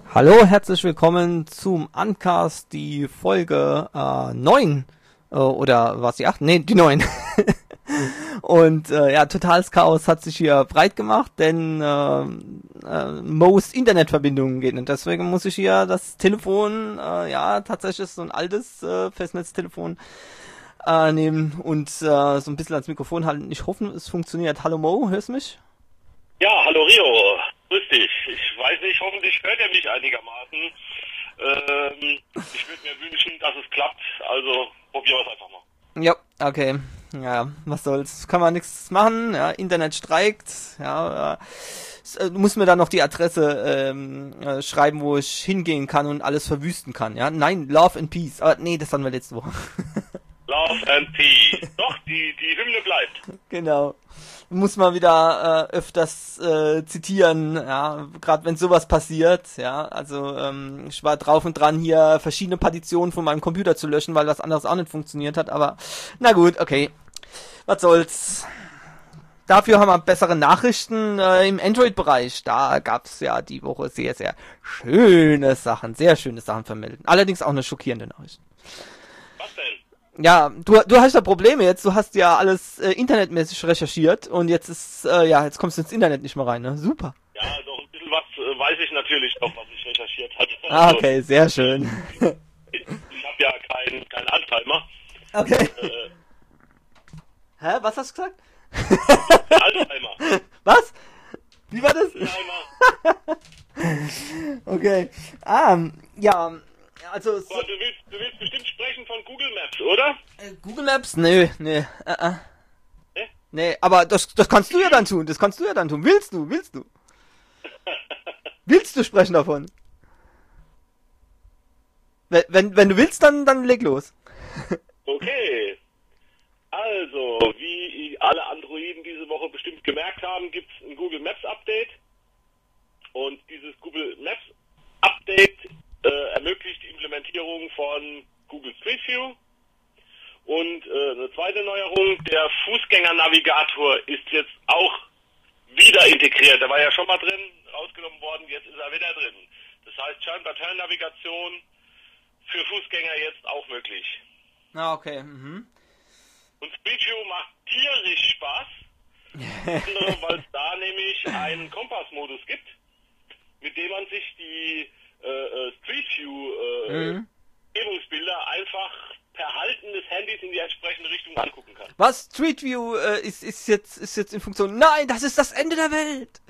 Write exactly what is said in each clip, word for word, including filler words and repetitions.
Hallo, herzlich willkommen zum Uncast, die Folge äh, neun, äh, oder was die acht? Nee, die neun. Und äh, ja, totales Chaos hat sich hier breit gemacht, denn äh, äh, Mo's Internetverbindung geht nicht. Deswegen muss ich hier das Telefon, äh, ja, tatsächlich ist so ein altes äh, Festnetztelefon äh, nehmen und äh, so ein bisschen als Mikrofon halten. Ich hoffe, es funktioniert. Hallo Mo, hörst du mich? Ja, hallo Rio, grüß dich. Ich weiß nicht, hoffentlich hört er mich einigermaßen. Ähm, ich würde mir wünschen, dass es klappt, also probieren wir es einfach mal. Ja, okay. Ja, was soll's. Kann man nichts machen. Ja, Internet streikt. Ja, äh, du musst mir dann noch die Adresse ähm, äh, schreiben, wo ich hingehen kann und alles verwüsten kann. Ja, nein, Love and Peace. Aber nee, das hatten wir letzte Woche. Love and Peace. Doch, die, die Hymne bleibt. Genau. Muss man wieder äh, öfters äh, zitieren, ja, gerade wenn sowas passiert, ja, also ähm, ich war drauf und dran, hier verschiedene Partitionen von meinem Computer zu löschen, weil was anderes auch nicht funktioniert hat, aber na gut, okay, was soll's. Dafür haben wir bessere Nachrichten äh, im Android-Bereich, da gab's ja die Woche sehr, sehr schöne Sachen, sehr schöne Sachen vermelden, allerdings auch eine schockierende Nachricht. Was denn? Ja, du, du hast ja Probleme jetzt, du hast ja alles äh, internetmäßig recherchiert und jetzt ist, äh, ja, jetzt kommst du ins Internet nicht mehr rein, ne? Super. Ja, doch ein bisschen was äh, weiß ich natürlich noch, was ich recherchiert hatte. Ah, okay, sehr schön. Ich, ich habe ja keinen kein Alzheimer. Okay. Äh, Hä, was hast du gesagt? Alzheimer. Was? Wie war das? Alzheimer. Okay. Ah, ja, also... So, Boah, du, willst, du willst bestimmt sprechen von Google Maps, oder? äh, Google Maps? Nö, nee, äh, äh. Hä? Nee, aber das, das kannst du ja dann tun, das kannst du ja dann tun. Willst du, willst du? Willst du sprechen davon? Wenn, wenn, wenn du willst, dann, dann leg los. Okay. Also, wie alle Androiden diese Woche bestimmt gemerkt haben, gibt es ein Google Maps Update. Und dieses Google Maps Update äh, ermöglicht die Implementierung von Google Street View. Und äh, eine zweite Neuerung, der Fußgängernavigator ist jetzt auch wieder integriert. Der war ja schon mal drin, rausgenommen worden, jetzt ist er wieder drin. Das heißt, Turn-by-Turn-Navigation für Fußgänger jetzt auch möglich. Ah, okay, mhm. Und Street View macht tierisch Spaß, weil es da nämlich einen Kompassmodus gibt, mit dem man sich die äh, Street View äh, Mhm. Umgebungsbilder einfach per Halten des Handys in die entsprechende Richtung angucken kann. Was? Street View äh, ist, ist, jetzt, ist jetzt in Funktion. Nein, das ist das Ende der Welt!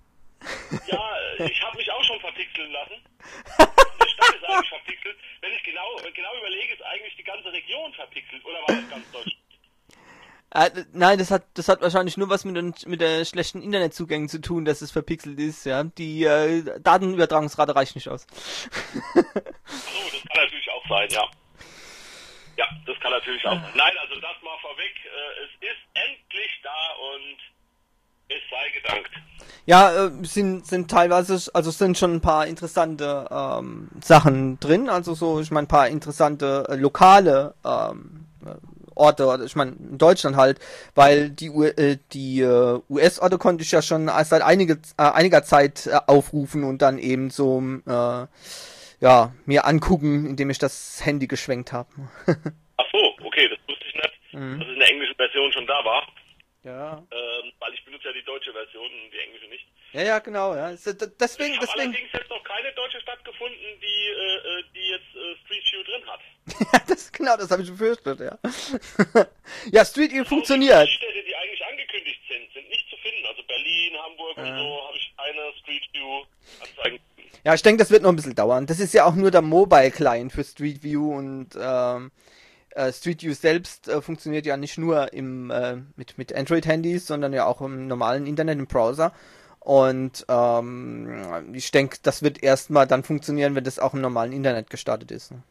Ja, ich habe mich auch schon verpixeln lassen. Die Stadt ist eigentlich verpixelt. Wenn ich genau, genau überlege, ist eigentlich die ganze Region verpixelt. Oder war das ganz Deutschland? Äh, nein, das hat das hat wahrscheinlich nur was mit den mit der schlechten Internetzugängen zu tun, dass es verpixelt ist, ja. Die äh, Datenübertragungsrate reicht nicht aus. So, das kann natürlich auch sein, ja. Ja, das kann natürlich auch sein. Nein, also das mal vorweg. Äh, es ist endlich da und es sei gedankt. Ja, äh, sind sind teilweise, also sind schon ein paar interessante ähm, Sachen drin, also so, ich meine, ein paar interessante äh, lokale ähm, äh, Orte, oder ich meine in Deutschland halt, weil die U äh, die äh, U S-Orte konnte ich ja schon seit einige, äh, einiger Zeit äh, aufrufen und dann eben so äh, ja mir angucken, indem ich das Handy geschwenkt habe. Ach so, okay, das wusste ich nicht, Mhm. dass es in der englischen Version schon da war. Ja. Ähm, weil ich benutze ja die deutsche Version und die englische nicht. Ja, ja, genau, ja. Ist, äh, Deswegen, Ich habe deswegen. allerdings jetzt noch keine deutsche Stadt gefunden, die, äh, äh, die jetzt äh, Street View drin hat. Ja, das, genau, das habe ich befürchtet, ja. Ja, Street View funktioniert. Die Städte, die eigentlich angekündigt sind, sind nicht zu finden. Also Berlin, Hamburg und Ja. so habe ich keine Street View Anzeigen. Ja, ich denke, das wird noch ein bisschen dauern. Das ist ja auch nur der Mobile-Client für Street View und ähm, äh, Street View selbst äh, funktioniert ja nicht nur im äh, mit mit Android-Handys, sondern ja auch im normalen Internet, im Browser. Und ähm, ich denke, das wird erstmal dann funktionieren, wenn das auch im normalen Internet gestartet ist. Ne?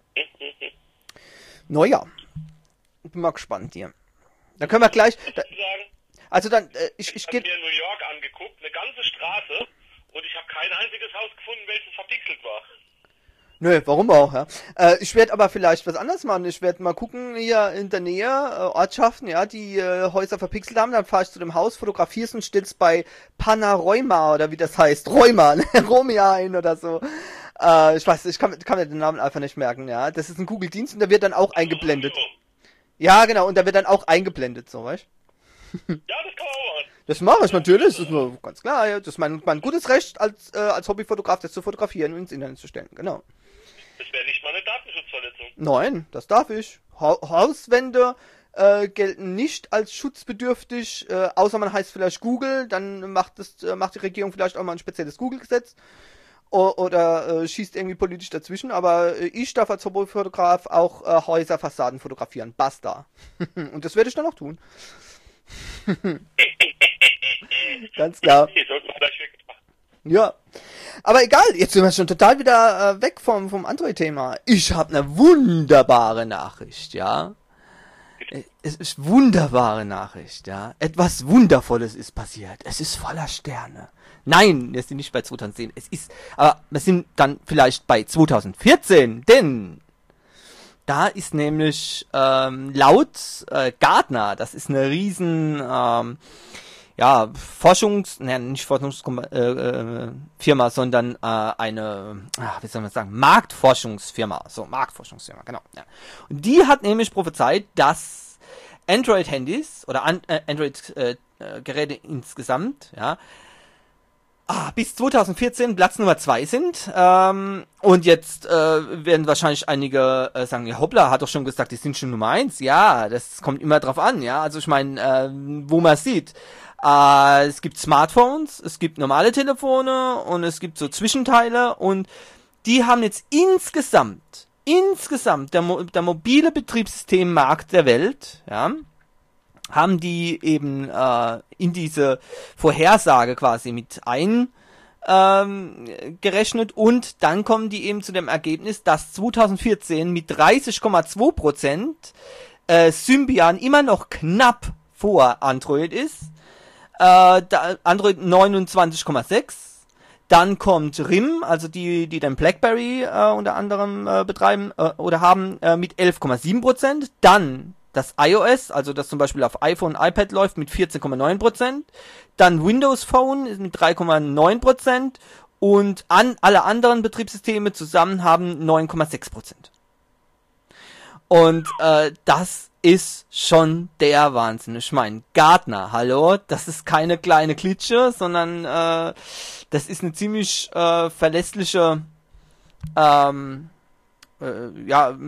Naja, ich bin mal gespannt hier. Da können wir gleich. Da, Sagen, also dann, äh, ich, ich ich habe gehe. mir New York angeguckt, eine ganze Straße, und ich habe kein einziges Haus gefunden, welches verpixelt war. Nö, warum auch, ja. Äh, ich werde aber vielleicht was anderes machen. Ich werde mal gucken, hier in der Nähe, äh, Ortschaften, ja, die äh, Häuser verpixelt haben. Dann fahre ich zu dem Haus, fotografier's und stell's bei Panaroima oder wie das heißt. Rheuma, ne? Romia ein oder so. Äh, ich weiß, ich kann, kann mir den Namen einfach nicht merken, ja. Das ist ein Google-Dienst und der wird dann auch eingeblendet. Ja, genau, und der wird dann auch eingeblendet, so, weißt Ja, das kann man auch machen. Das mache ich natürlich, das ist nur ganz klar, ja. Das ist mein, mein gutes Recht als, äh, als Hobbyfotograf, das zu fotografieren und ins Internet zu stellen, genau. Das wäre nicht mal eine Datenschutzverletzung. Nein, das darf ich. Ha Hauswände äh, gelten nicht als schutzbedürftig, äh, außer man heißt vielleicht Google, dann macht das, äh, macht die Regierung vielleicht auch mal ein spezielles Google-Gesetz o oder äh, schießt irgendwie politisch dazwischen, aber äh, ich darf als Hobbyfotograf auch äh, Häuserfassaden fotografieren. Basta. Und das werde ich dann auch tun. Ganz klar. Okay, sollte man vielleicht wirklich machen. Ja. Aber egal, jetzt sind wir schon total wieder äh, weg vom, vom Android-Thema. Ich habe eine wunderbare Nachricht, ja. Es ist wunderbare Nachricht, ja. Etwas Wundervolles ist passiert. Es ist voller Sterne. Nein, wir sind nicht bei zweitausendzehn. Es ist, aber wir sind dann vielleicht bei zweitausendvierzehn, denn da ist nämlich ähm, laut äh, Gartner, das ist eine riesen ähm, ja, Forschungs, ne, nicht Forschungsfirma, äh, äh, Firma, sondern äh, eine, ach, wie soll man sagen, Marktforschungsfirma. So, Marktforschungsfirma, genau. Ja. Und die hat nämlich prophezeit, dass Android-Handys oder an, äh, Android-Geräte äh, insgesamt, ja, ah, bis zweitausendvierzehn Platz Nummer zwei sind. Ähm, und jetzt äh, werden wahrscheinlich einige äh, sagen, ja, hoppla, hat doch schon gesagt, die sind schon Nummer eins. Ja, das kommt immer drauf an, ja. Also ich meine, äh, wo man sieht. Äh, es gibt Smartphones, es gibt normale Telefone und es gibt so Zwischenteile und die haben jetzt insgesamt, insgesamt der, Mo der mobile Betriebssystemmarkt der Welt, ja, haben die eben äh, in diese Vorhersage quasi mit ein ähm, gerechnet und dann kommen die eben zu dem Ergebnis, dass zweitausendvierzehn mit dreißig Komma zwei Prozent äh, Symbian immer noch knapp vor Android ist. Äh, da Android neunundzwanzig Komma sechs, dann kommt R I M, also die, die den BlackBerry äh, unter anderem äh, betreiben äh, oder haben, äh, mit elf Komma sieben Prozent, dann das iOS, also das zum Beispiel auf iPhone, iPad läuft, mit vierzehn Komma neun Prozent, dann Windows Phone mit drei Komma neun Prozent und an alle anderen Betriebssysteme zusammen haben neun Komma sechs Prozent. Und äh, das ist schon der Wahnsinn. Ich meine, Gartner, hallo, das ist keine kleine Klitsche, sondern äh, das ist eine ziemlich äh, verlässliche ähm, äh, ja,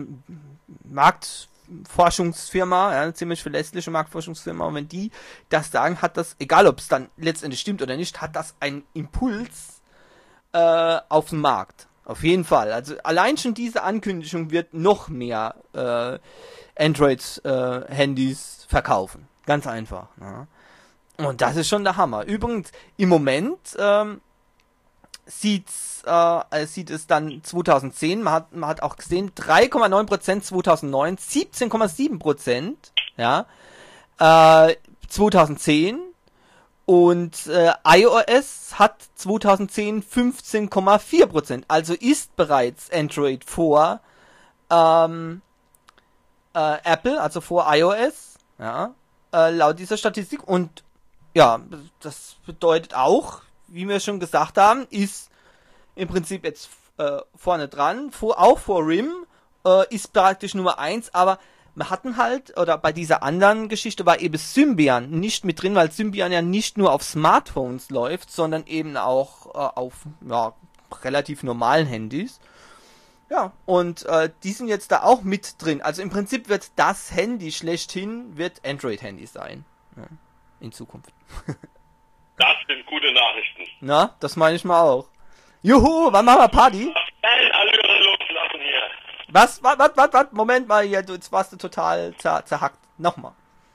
Marktforschungsfirma, ja, eine ziemlich verlässliche Marktforschungsfirma. Und wenn die das sagen, hat das, egal ob es dann letztendlich stimmt oder nicht, hat das einen Impuls äh, auf den Markt. Auf jeden Fall. Also allein schon diese Ankündigung wird noch mehr äh, Android-Handys äh, verkaufen. Ganz einfach. Ja. Und das ist schon der Hammer. Übrigens, im Moment ähm, sieht's, äh, sieht es dann zweitausendzehn, man hat, man hat auch gesehen, drei Komma neun Prozent zweitausendneun, siebzehn Komma sieben Prozent, ja, äh, zweitausendzehn. Und äh, iOS hat zweitausendzehn fünfzehn Komma vier Prozent. Also ist bereits Android vor ähm, äh, Apple, also vor iOS, ja, äh, laut dieser Statistik. Und ja, das bedeutet auch, wie wir schon gesagt haben, ist im Prinzip jetzt äh, vorne dran, vor, auch vor R I M, äh, ist praktisch Nummer eins, aber wir hatten halt, oder bei dieser anderen Geschichte war eben Symbian nicht mit drin, weil Symbian ja nicht nur auf Smartphones läuft, sondern eben auch äh, auf ja, relativ normalen Handys. Ja, und äh, die sind jetzt da auch mit drin. Also im Prinzip wird das Handy schlechthin, wird Android-Handy sein. Ja, in Zukunft. Das sind gute Nachrichten. Na, das meine ich mal auch. Juhu, wann machen wir Party? Allüre loslassen hier. Was, was, was, was, was, Moment mal hier, du, jetzt warst du total zer, zerhackt. Nochmal.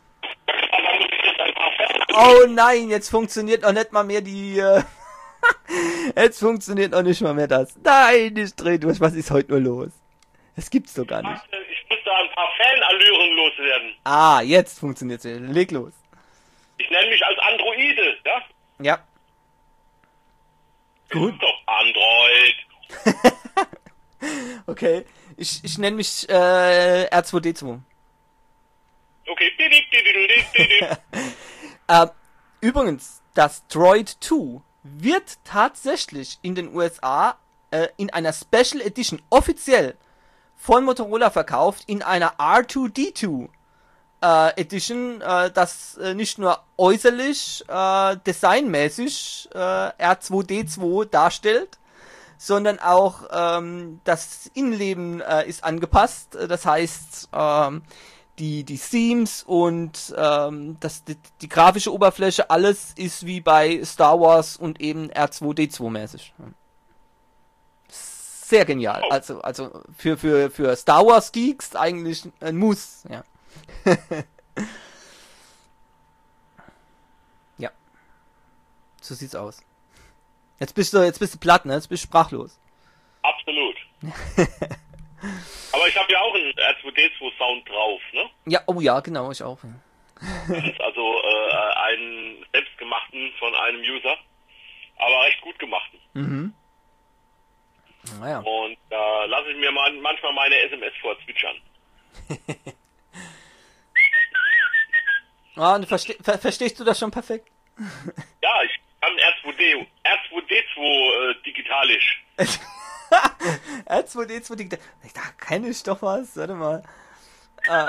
Oh nein, jetzt funktioniert noch nicht mal mehr die, äh, jetzt funktioniert noch nicht mal mehr das. Nein, ich dreh durch, was ist heute nur los? Das gibt's doch gar nicht. Ich muss da ein paar Fanallüren loswerden. Ah, jetzt funktioniert's wieder. Leg los. Ich nenne mich als Androide, ja? Ja. Gut. Ist doch Android. Okay, ich, ich nenne mich äh, R zwei D zwei. Okay. äh, übrigens, das Droid zwei wird tatsächlich in den U S A äh, in einer Special Edition offiziell von Motorola verkauft, in einer R zwei D zwei äh, Edition, äh, das äh, nicht nur äußerlich, äh, designmäßig äh, R zwei D zwei darstellt, sondern auch ähm, das Innenleben äh, ist angepasst. Das heißt, ähm, die die Themes und ähm, das die, die grafische Oberfläche, alles ist wie bei Star Wars und eben R zwei D zwei mäßig. Sehr genial. Oh. Also also für für für Star Wars Geeks eigentlich ein Muss, ja. Ja. So sieht's aus. Jetzt bist du jetzt bist du platt, ne? Jetzt bist du sprachlos. Absolut. Aber ich habe ja auch einen R zwei D zwei Sound drauf, ne? Ja, oh ja, genau, ich auch. Ja. Das ist also äh, einen selbstgemachten von einem User, aber recht gut gemachten. Mhm. Naja. Und da äh, lasse ich mir man, manchmal meine S M S vorzwitschern. Ah, und verste ver verstehst du das schon perfekt? Ja, ich kann R zwei D, R zwei D zwei äh, digitalisch. R zwei D zwei digital. Da kenne ich doch was, warte mal. Äh.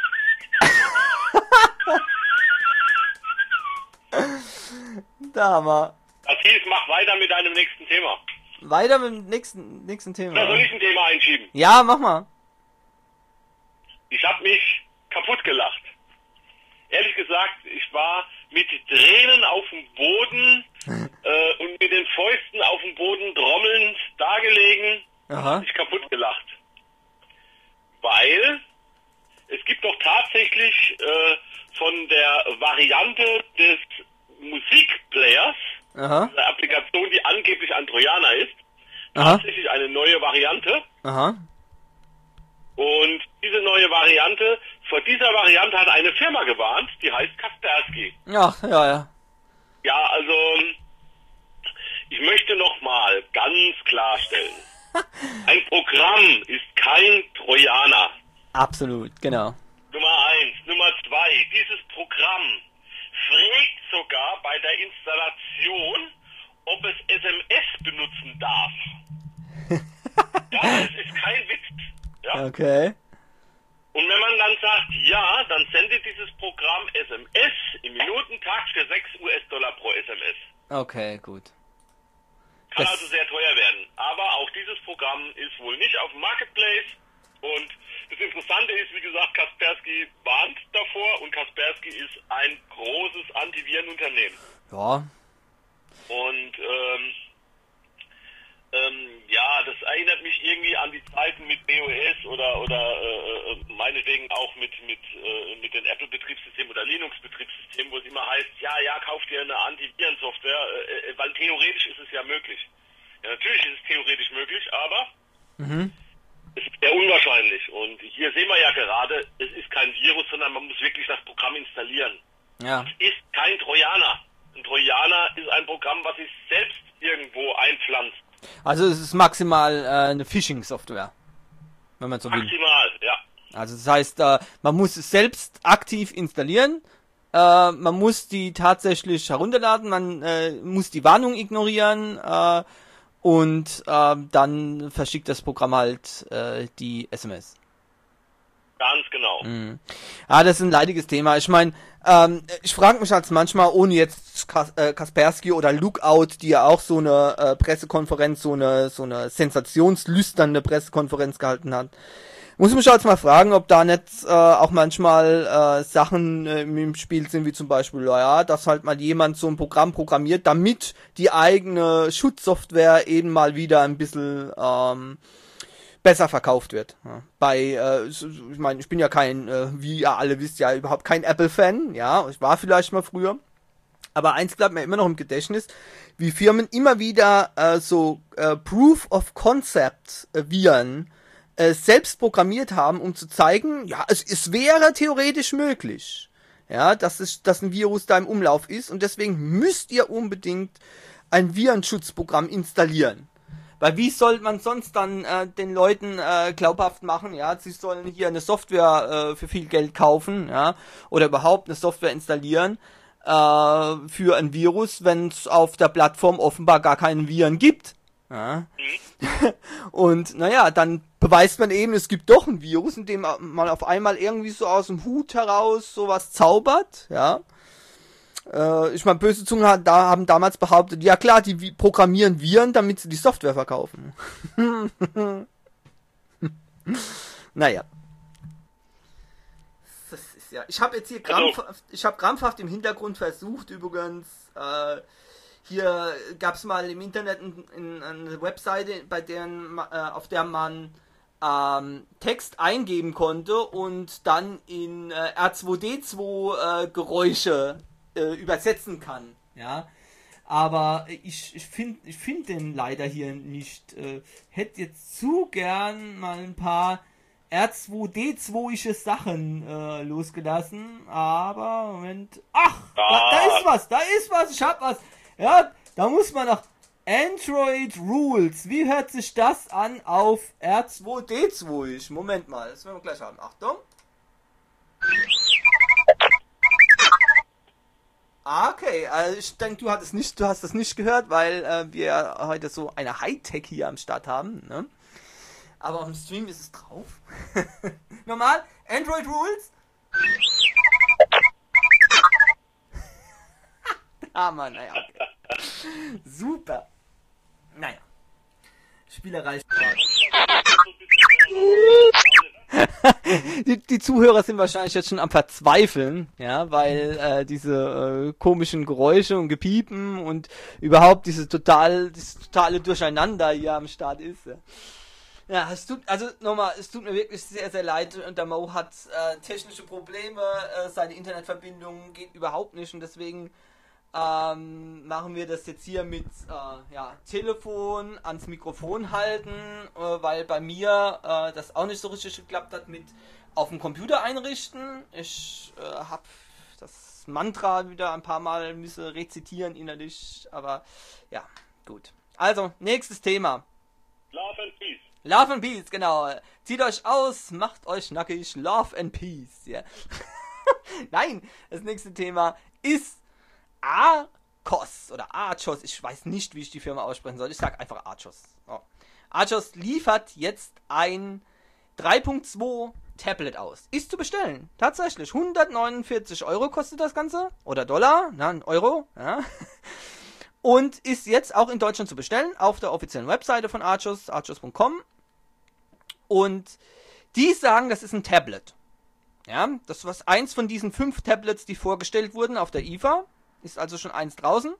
Da mal. Das hieß, mach weiter mit deinem nächsten Thema. Weiter mit dem nächsten, nächsten Thema. Oder soll ich ein Thema einschieben? Ja, mach mal. Ich habe mich kaputt gelacht. Ehrlich gesagt, ich war mit Tränen auf dem Boden äh, und mit den Fäusten auf dem Boden trommelnd dagelegen und Aha. hab mich kaputt gelacht. Weil es gibt doch tatsächlich äh, von der Variante des Musikplayers, Aha. der Applikation, die angeblich ein Trojaner ist, Aha. tatsächlich eine neue Variante. Aha. Und diese neue Variante, vor dieser Variante hat eine Firma gewarnt, die heißt Kaspersky. Ach, ja, ja. Ja, also ich möchte nochmal ganz klarstellen, ein Programm ist kein Trojaner. Absolut, genau. Nummer eins. Nummer zwei, dieses Programm fragt sogar bei der Installation, ob es S M S benutzen darf. Ja, es ist kein Witz. Ja? Okay. Und wenn man dann sagt, ja, dann sendet dieses Programm S M S im Minutentakt für sechs US-Dollar pro S M S. Okay, gut. Kann Das- also sehr teuer werden. Aber auch dieses Programm ist wohl nicht auf dem Marketplace. Und das Interessante ist, wie gesagt, Kaspersky warnt davor und Kaspersky ist ein großes Antivirenunternehmen. Ja. Und ähm, ähm, ja, das erinnert mich irgendwie an die Zeiten mit B O S oder oder äh, meinetwegen auch mit mit äh, mit den Apple-Betriebssystemen oder Linux-Betriebssystemen, wo es immer heißt, ja, ja, kauf dir eine Antivirensoftware, äh, weil theoretisch ist es ja möglich. Ja, natürlich ist es theoretisch möglich, aber Mhm. es ist sehr unwahrscheinlich. Und hier sehen wir ja gerade, es ist kein Virus, sondern man muss wirklich das Programm installieren. Ja. Es ist kein Trojaner. Ein Trojaner ist ein Programm, was sich selbst irgendwo einpflanzt. Also es ist maximal äh, eine Phishing-Software, wenn man so will. Maximal, ja. Also das heißt, äh, man muss es selbst aktiv installieren, äh, man muss die tatsächlich herunterladen, man äh, muss die Warnung ignorieren äh, und äh, dann verschickt das Programm halt äh, die S M S. Ganz genau. Mhm. Ah, das ist ein leidiges Thema. Ich meine, ähm, ich frage mich halt manchmal, ohne jetzt Kas äh, Kaspersky oder Lookout, die ja auch so eine äh, Pressekonferenz, so eine so eine sensationslüsternde Pressekonferenz gehalten hat, muss ich mich halt mal fragen, ob da nicht äh, auch manchmal äh, Sachen äh, im Spiel sind, wie zum Beispiel, ja, dass halt mal jemand so ein Programm programmiert, damit die eigene Schutzsoftware eben mal wieder ein bisschen ähm, besser verkauft wird. Ja. Bei, äh, ich meine, ich bin ja kein, äh, wie ihr alle wisst, ja überhaupt kein Apple-Fan, ja, ich war vielleicht mal früher, aber eins bleibt mir immer noch im Gedächtnis, wie Firmen immer wieder äh, so äh, Proof of Concept äh, Viren äh, selbst programmiert haben, um zu zeigen, ja, es, es wäre theoretisch möglich, ja, dass es, dass ein Virus da im Umlauf ist und deswegen müsst ihr unbedingt ein Virenschutzprogramm installieren. Weil wie soll man sonst dann äh, den Leuten äh, glaubhaft machen, ja, sie sollen hier eine Software äh, für viel Geld kaufen, ja, oder überhaupt eine Software installieren äh, für ein Virus, wenn es auf der Plattform offenbar gar keinen Viren gibt. Ja. Und naja, dann beweist man eben, es gibt doch ein Virus, in dem man auf einmal irgendwie so aus dem Hut heraus sowas zaubert, ja. Äh, ich meine, böse Zungen hat, da haben damals behauptet, ja klar, die vi- programmieren Viren, damit sie die Software verkaufen. Naja. Das ist ja. Ich habe jetzt hier krampfhaft, ich habe krampfhaft im Hintergrund versucht, übrigens, äh, hier gab es mal im Internet in, in, eine Webseite, bei deren, äh, auf der man ähm, Text eingeben konnte und dann in äh, R zwei D zwei äh, Geräusche äh, übersetzen kann. Ja, aber ich, ich finde ich find den leider hier nicht. Äh, hätte jetzt zu gern mal ein paar R zwei D zwei-ische Sachen äh, losgelassen, aber Moment. Ach, da, da ist was, da ist was, ich hab was. Ja, da muss man nach Android Rules. Wie hört sich das an auf R zwei D zwei? Moment mal, das werden wir gleich haben. Achtung. Okay, also ich denke, du hattest nicht, du hast das nicht gehört, weil äh, wir heute so eine Hightech hier am Start haben. Ne? Aber auf dem Stream ist es drauf. Normal, Android Rules. Ah, Mann, naja, okay. Super. Naja. Spielerei. die, die Zuhörer sind wahrscheinlich jetzt schon am Verzweifeln, ja, weil äh, diese äh, komischen Geräusche und Gepiepen und überhaupt diese total, dieses totale Durcheinander hier am Start ist. Ja, ja es tut, also nochmal, es tut mir wirklich sehr, sehr leid. Und der Mo hat äh, technische Probleme, äh, seine Internetverbindung geht überhaupt nicht und deswegen Ähm, machen wir das jetzt hier mit äh, ja, Telefon ans Mikrofon halten, äh, weil bei mir äh, das auch nicht so richtig geklappt hat mit auf dem Computer einrichten. Ich äh, habe das Mantra wieder ein paar Mal müssen rezitieren innerlich, aber ja, gut. Also, nächstes Thema. Love and Peace. Love and Peace, genau. Zieht euch aus, macht euch nackig. Love and Peace, ja. Nein, das nächste Thema ist Archos oder Archos, ich weiß nicht, wie ich die Firma aussprechen soll. Ich sag einfach Archos. Oh. Archos liefert jetzt ein drei Punkt zwei Tablet aus. Ist zu bestellen. Tatsächlich. hundertneunundvierzig Euro kostet das Ganze. Oder Dollar. Na, ein Euro. Ja. Und ist jetzt auch in Deutschland zu bestellen. Auf der offiziellen Webseite von Archos. archos punkt com. Und die sagen, das ist ein Tablet. Ja. Das war eins von diesen fünf Tablets, die vorgestellt wurden auf der I F A. Ist also schon eins draußen.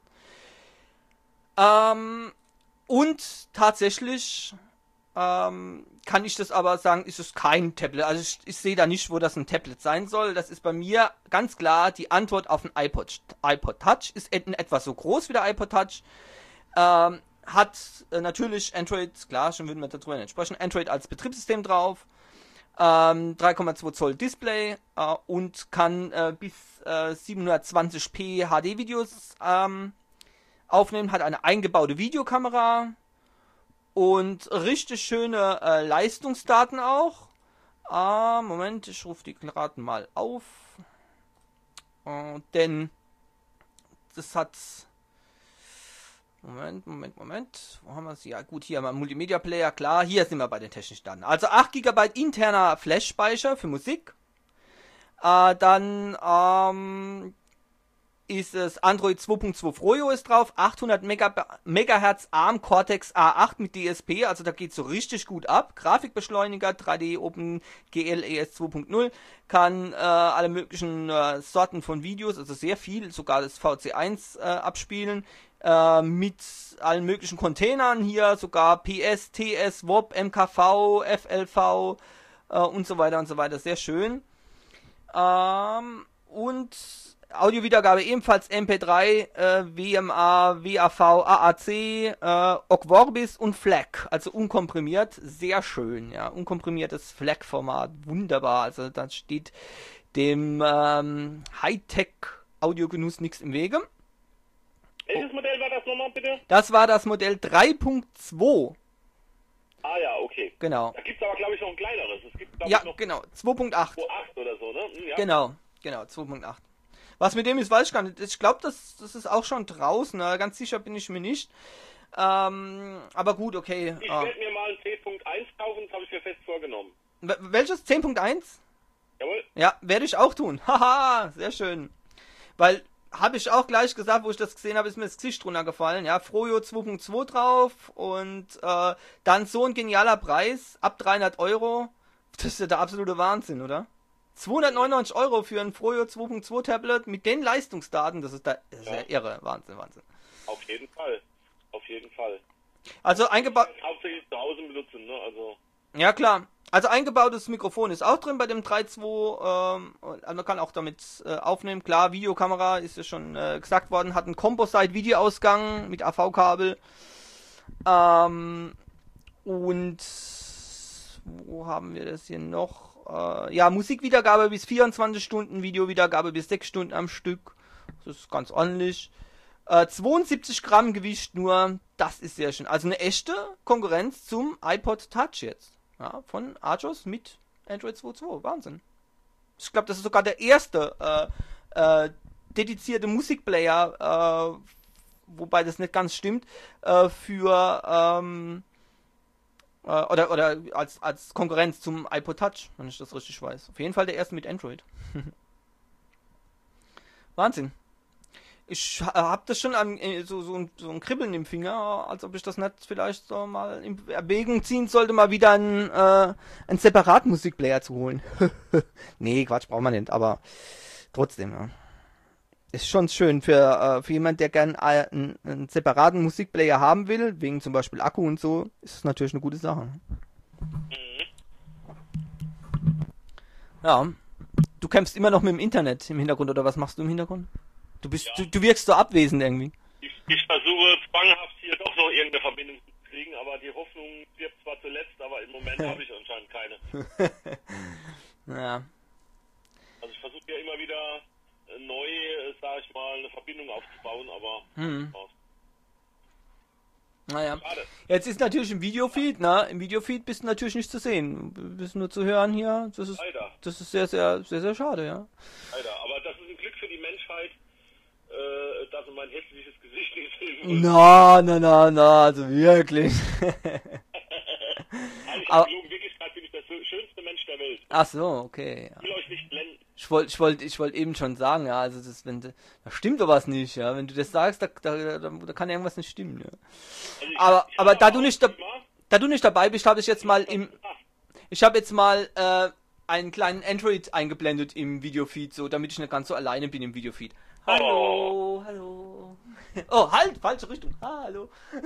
Ähm, und tatsächlich ähm, kann ich das aber sagen, ist es kein Tablet. Also ich, ich sehe da nicht, wo das ein Tablet sein soll. Das ist bei mir ganz klar die Antwort auf ein iPod. iPod Touch ist in etwa so groß wie der iPod Touch. Ähm, hat äh, natürlich Android, klar, schon würden wir darüber nicht sprechen, Android als Betriebssystem drauf. Ähm, drei Komma zwei Zoll Display äh, und kann äh, bis äh, siebenhundertzwanzig p H D Videos ähm, aufnehmen, hat eine eingebaute Videokamera und richtig schöne äh, Leistungsdaten auch. Äh, Moment, ich rufe die gerade mal auf, äh, denn das hat... Moment, Moment, Moment. Wo haben wir es? Ja, gut, hier haben wir einen Multimedia Player, klar. Hier sind wir bei den technischen Daten. Also acht Gigabyte interner Flash-Speicher für Musik. Äh, dann ähm, ist es Android zwei Punkt zwei Froyo ist drauf. achthundert Megahertz ARM Cortex A acht mit D S P. Also da geht es so richtig gut ab. Grafikbeschleuniger, drei D OpenGL E S zwei Punkt null. Kann äh, alle möglichen äh, Sorten von Videos, also sehr viel, sogar das V C eins äh, abspielen. Äh, mit allen möglichen Containern hier, sogar P S, T S, W O P, M K V, F L V äh, und so weiter und so weiter. Sehr schön. Ähm, und Audiowiedergabe ebenfalls M P drei, äh, W M A, W A V, A A C, äh, Ogg Vorbis und FLAC, also unkomprimiert, sehr schön, ja, unkomprimiertes FLAC-Format, wunderbar, also da steht dem ähm, Hightech-Audiogenuss nichts im Wege. Welches Modell war das nochmal bitte? Das war das Modell drei Punkt zwei. Ah ja, okay. Genau. Da gibt es aber, glaube ich, noch ein kleineres. Es gibt, glaube Ja, ich, noch genau. zwei Punkt acht. zwei Punkt acht oder so, ne? Hm, ja. Genau, genau, zwei Punkt acht. Was mit dem ist, weiß ich gar nicht. Ich glaube, das, das ist auch schon draußen. Ne? Ganz sicher bin ich mir nicht. Ähm, aber gut, okay. Ich Ah. werde mir mal ein zehn Punkt eins kaufen, das habe ich mir fest vorgenommen. W- Welches? zehn Punkt eins? Jawohl. Ja, werde ich auch tun. Haha, sehr schön. Weil, habe ich auch gleich gesagt, wo ich das gesehen habe, ist mir das Gesicht runtergefallen. Ja, Froyo zwei Punkt zwei drauf und äh, dann so ein genialer Preis, ab dreihundert Euro. Das ist ja der absolute Wahnsinn, oder? zweihundertneunundneunzig Euro für ein Froyo zwei Punkt zwei Tablet mit den Leistungsdaten, das ist, da, das ist ja. ja irre. Wahnsinn, Wahnsinn. Auf jeden Fall. Auf jeden Fall. Also eingebaut. Hauptsächlich zu Hause benutzen, ne? Also. Ja, klar. Also eingebautes Mikrofon ist auch drin bei dem drei Punkt zwei. Ähm, man kann auch damit äh, aufnehmen. Klar, Videokamera ist ja schon äh, gesagt worden. Hat einen Composite-Videoausgang mit A V-Kabel. Ähm, und wo haben wir das hier noch? Äh, ja, Musikwiedergabe bis vierundzwanzig Stunden, Videowiedergabe bis sechs Stunden am Stück. Das ist ganz ordentlich. Äh, zweiundsiebzig Gramm Gewicht nur. Das ist sehr schön. Also eine echte Konkurrenz zum iPod Touch jetzt. Ja, von Archos mit Android zwei Punkt zwei. Wahnsinn. Ich glaube, das ist sogar der erste äh, äh, dedizierte Musikplayer, äh, wobei das nicht ganz stimmt, äh, für ähm, äh, oder oder als als Konkurrenz zum iPod Touch, wenn ich das richtig weiß. Auf jeden Fall der erste mit Android. Wahnsinn. Ich habe das schon an, so, so, ein, so ein Kribbeln im Finger, als ob ich das nicht vielleicht so mal in Erwägung ziehen sollte, mal wieder einen, äh, einen separaten Musikplayer zu holen. Nee, Quatsch, braucht man nicht, aber trotzdem, ja. Ist schon schön für, äh, für jemand, der gern einen, einen separaten Musikplayer haben will, wegen zum Beispiel Akku und so, ist es natürlich eine gute Sache. Ja. Du kämpfst immer noch mit dem Internet im Hintergrund, oder was machst du im Hintergrund? Du bist, ja. du, du wirkst so abwesend irgendwie. Ich, ich versuche zwanghaft hier doch noch irgendeine Verbindung zu kriegen, aber die Hoffnung stirbt zwar zuletzt, aber im Moment habe ich anscheinend keine. Ja. Also ich versuche ja immer wieder neu, sag ich mal, eine Verbindung aufzubauen, aber hm. aus. Naja. Schade. Jetzt ist natürlich im Videofeed, ne? Im Videofeed bist du natürlich nicht zu sehen. Du bist nur zu hören hier. Das ist, Leider. Das ist sehr, sehr, sehr, sehr schade, ja. Leider, aber das ist ein Glück für die Menschheit, äh, dass sie mein hässliches Gesicht nicht sehen. Na, na, na, na, also wirklich. Aber in Wirklichkeit bin ich der schönste Mensch der Welt. Ach so, okay. Ich will euch nicht blenden. Ich wollte ich wollt, ich wollt eben schon sagen, ja, also das, wenn da stimmt doch was nicht, ja. Wenn du das sagst, da, da, da, da kann irgendwas nicht stimmen, ja. Also ich, aber ich aber da du nicht da, da du nicht dabei bist, habe ich jetzt mal im ich habe jetzt mal äh, einen kleinen Android eingeblendet im Videofeed, so damit ich nicht ganz so alleine bin im Videofeed. Hallo, oh. hallo. Oh, halt, falsche Richtung. Hallo.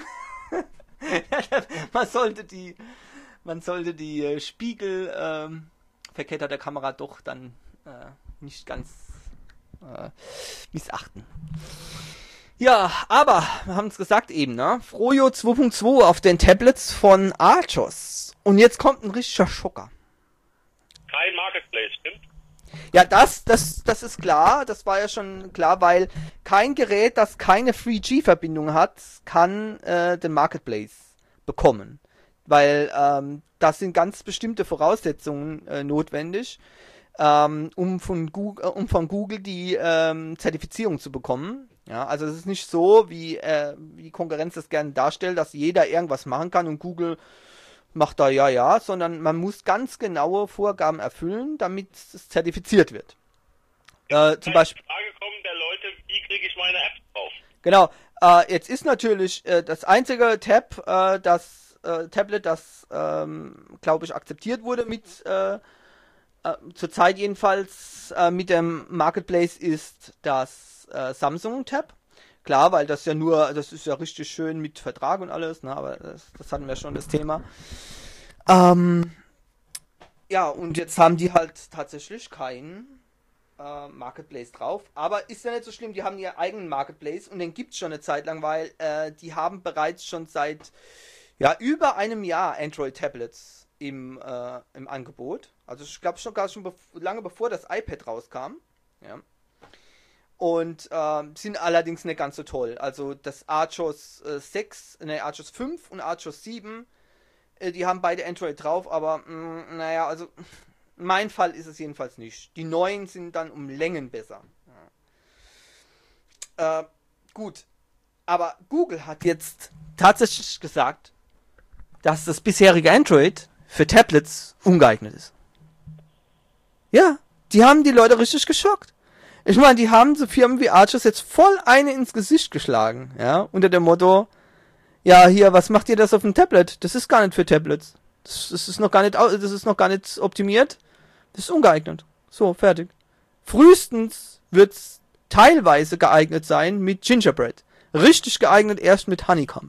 man sollte die man sollte die äh, Spiegel ähm, Verketter der Kamera doch dann äh, nicht ganz äh, missachten. Ja, aber, wir haben es gesagt eben, ne? Froyo zwei Punkt zwei auf den Tablets von Archos. Und jetzt kommt ein richtiger Schocker. Kein Marketplace, stimmt? Ja, das, das, das ist klar. Das war ja schon klar, weil kein Gerät, das keine drei G Verbindung hat, kann äh, den Marketplace bekommen. Weil ähm, das sind ganz bestimmte Voraussetzungen äh, notwendig, ähm, um, von Google, um von Google die ähm, Zertifizierung zu bekommen. Ja, also es ist nicht so, wie, äh, wie Konkurrenz das gerne darstellt, dass jeder irgendwas machen kann und Google macht da ja, ja, sondern man muss ganz genaue Vorgaben erfüllen, damit es zertifiziert wird. Äh, zum Beispiel. Frage kommen der Leute, wie kriege ich meine Apps drauf? Genau. Äh, jetzt ist natürlich äh, das einzige Tab, äh, das äh, Tablet, das, ähm, glaube ich, akzeptiert wurde mit, äh, äh, zurzeit jedenfalls äh, mit dem Marketplace ist das äh, Samsung Tab. Klar, weil das ja nur, das ist ja richtig schön mit Vertrag und alles, ne, aber das, das hatten wir schon, das Thema. Ähm, ja, und jetzt haben die halt tatsächlich keinen äh, Marketplace drauf, aber ist ja nicht so schlimm, die haben ihren eigenen Marketplace und den gibt's schon eine Zeit lang, weil äh, die haben bereits schon seit ja über einem Jahr Android-Tablets im, äh, im Angebot. Also ich glaube schon gar schon bev- lange bevor das iPad rauskam, ja. Und ähm, sind allerdings nicht ganz so toll. Also das Archos äh, sechs, ne, Archos fünf und Archos sieben Äh, die haben beide Android drauf, aber mh, naja, also mein Fall ist es jedenfalls nicht. Die neuen sind dann um Längen besser. Ja. Äh, gut. Aber Google hat jetzt tatsächlich gesagt, dass das bisherige Android für Tablets ungeeignet ist. Ja, die haben die Leute richtig geschockt. Ich meine, die haben so Firmen wie Arches jetzt voll eine ins Gesicht geschlagen, ja, unter dem Motto, ja, hier, was macht ihr das auf dem Tablet? Das ist gar nicht für Tablets. Das, das ist noch gar nicht, das ist noch gar nicht optimiert. Das ist ungeeignet. So, fertig. Frühestens wird's teilweise geeignet sein mit Gingerbread. Richtig geeignet erst mit Honeycomb.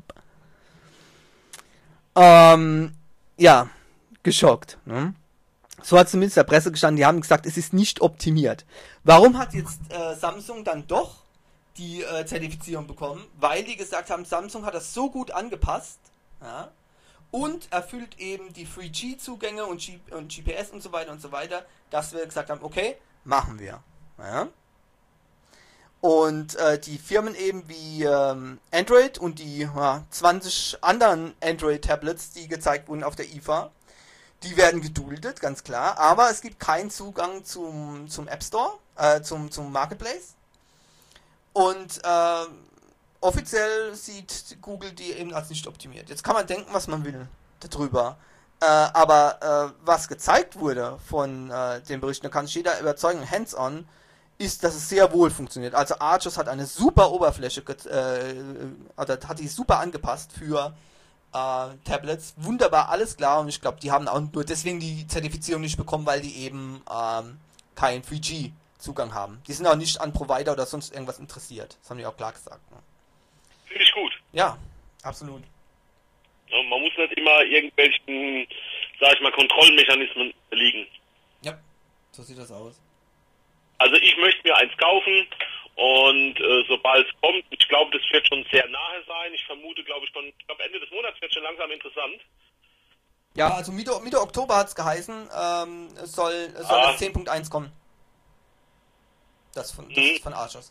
Ähm, ja, geschockt. Ne? So hat zumindest der Presse gestanden, die haben gesagt, es ist nicht optimiert. Warum hat jetzt äh, Samsung dann doch die äh, Zertifizierung bekommen? Weil die gesagt haben, Samsung hat das so gut angepasst, ja, und erfüllt eben die drei G Zugänge und, G und G P S und so weiter und so weiter, dass wir gesagt haben, okay, machen wir. Ja. Und äh, die Firmen eben wie ähm, Android und die ja, zwanzig anderen Android-Tablets, die gezeigt wurden auf der I F A, die werden geduldet, ganz klar, aber es gibt keinen Zugang zum, zum App Store, äh, zum, zum Marketplace. Und äh, offiziell sieht Google die eben als nicht optimiert. Jetzt kann man denken, was man will darüber. Äh, aber äh, was gezeigt wurde von äh, den Berichten, da kann sich jeder überzeugen, hands-on, ist, dass es sehr wohl funktioniert. Also Arches hat eine super Oberfläche, äh, also hat die super angepasst für äh, Tablets. Wunderbar, alles klar. Und ich glaube, die haben auch nur deswegen die Zertifizierung nicht bekommen, weil die eben ähm, keinen drei G Zugang haben. Die sind auch nicht an Provider oder sonst irgendwas interessiert. Das haben die auch klar gesagt. Ne? Finde ich gut. Ja, absolut. Ja, man muss nicht immer irgendwelchen, sag ich mal, Kontrollmechanismen liegen. Ja, so sieht das aus. Also ich möchte mir eins kaufen und äh, sobald es kommt, ich glaube, das wird schon sehr nahe sein. Ich vermute, glaube ich, schon, ich glaube Ende des Monats wird schon langsam interessant. Ja, also Mitte, Mitte Oktober hat es geheißen, ähm, es soll, es soll ah. das zehn Punkt eins kommen. Das von, das mhm. von Arches.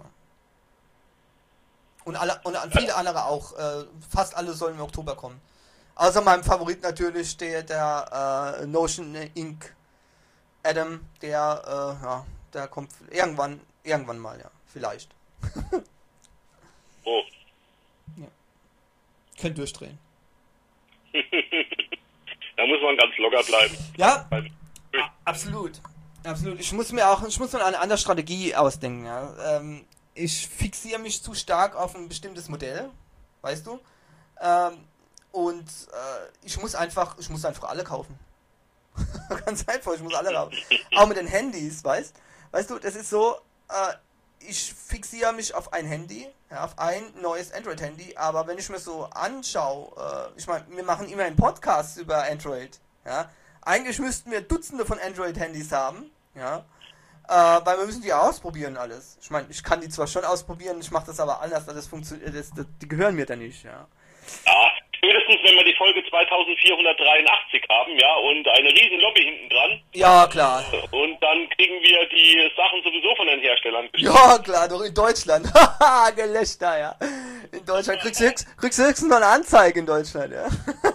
Und alle und viele andere auch. Äh, fast alle sollen im Oktober kommen. Außer meinem Favorit natürlich der, der äh, Notion Incorporated. Adam, der, äh, ja, der kommt irgendwann, irgendwann mal, ja, vielleicht. oh. Ja. Könnt durchdrehen. Da muss man ganz locker bleiben. Ja, absolut. Absolut. Ich muss mir auch, ich muss mir eine andere Strategie ausdenken, ja. Ähm, ich fixiere mich zu stark auf ein bestimmtes Modell, weißt du? Ähm, und äh, ich muss einfach, ich muss einfach alle kaufen. Ganz einfach, ich muss alle kaufen. Auch mit den Handys, weißt? Weißt du, das ist so, äh, ich fixiere mich auf ein Handy, ja, auf ein neues Android-Handy, aber wenn ich mir so anschaue, äh, ich meine, wir machen immer einen Podcast über Android, ja. Eigentlich müssten wir Dutzende von Android-Handys haben, ja, äh, weil wir müssen die ausprobieren alles. Ich meine, ich kann die zwar schon ausprobieren, ich mache das aber anders, das funktioniert, das, das, die gehören mir da nicht, ja. Ja, spätestens wenn wir die Folge zweitausendvierhundertdreiundachtzig haben, ja, und eine riesen Lobby hinten dran. Ja, klar. Und dann kriegen wir die Sachen sowieso von den Herstellern. Ja, klar, doch in Deutschland. Haha, Gelächter, ja. In Deutschland kriegst du höchst, kriegst du höchstens noch eine Anzeige in Deutschland, ja.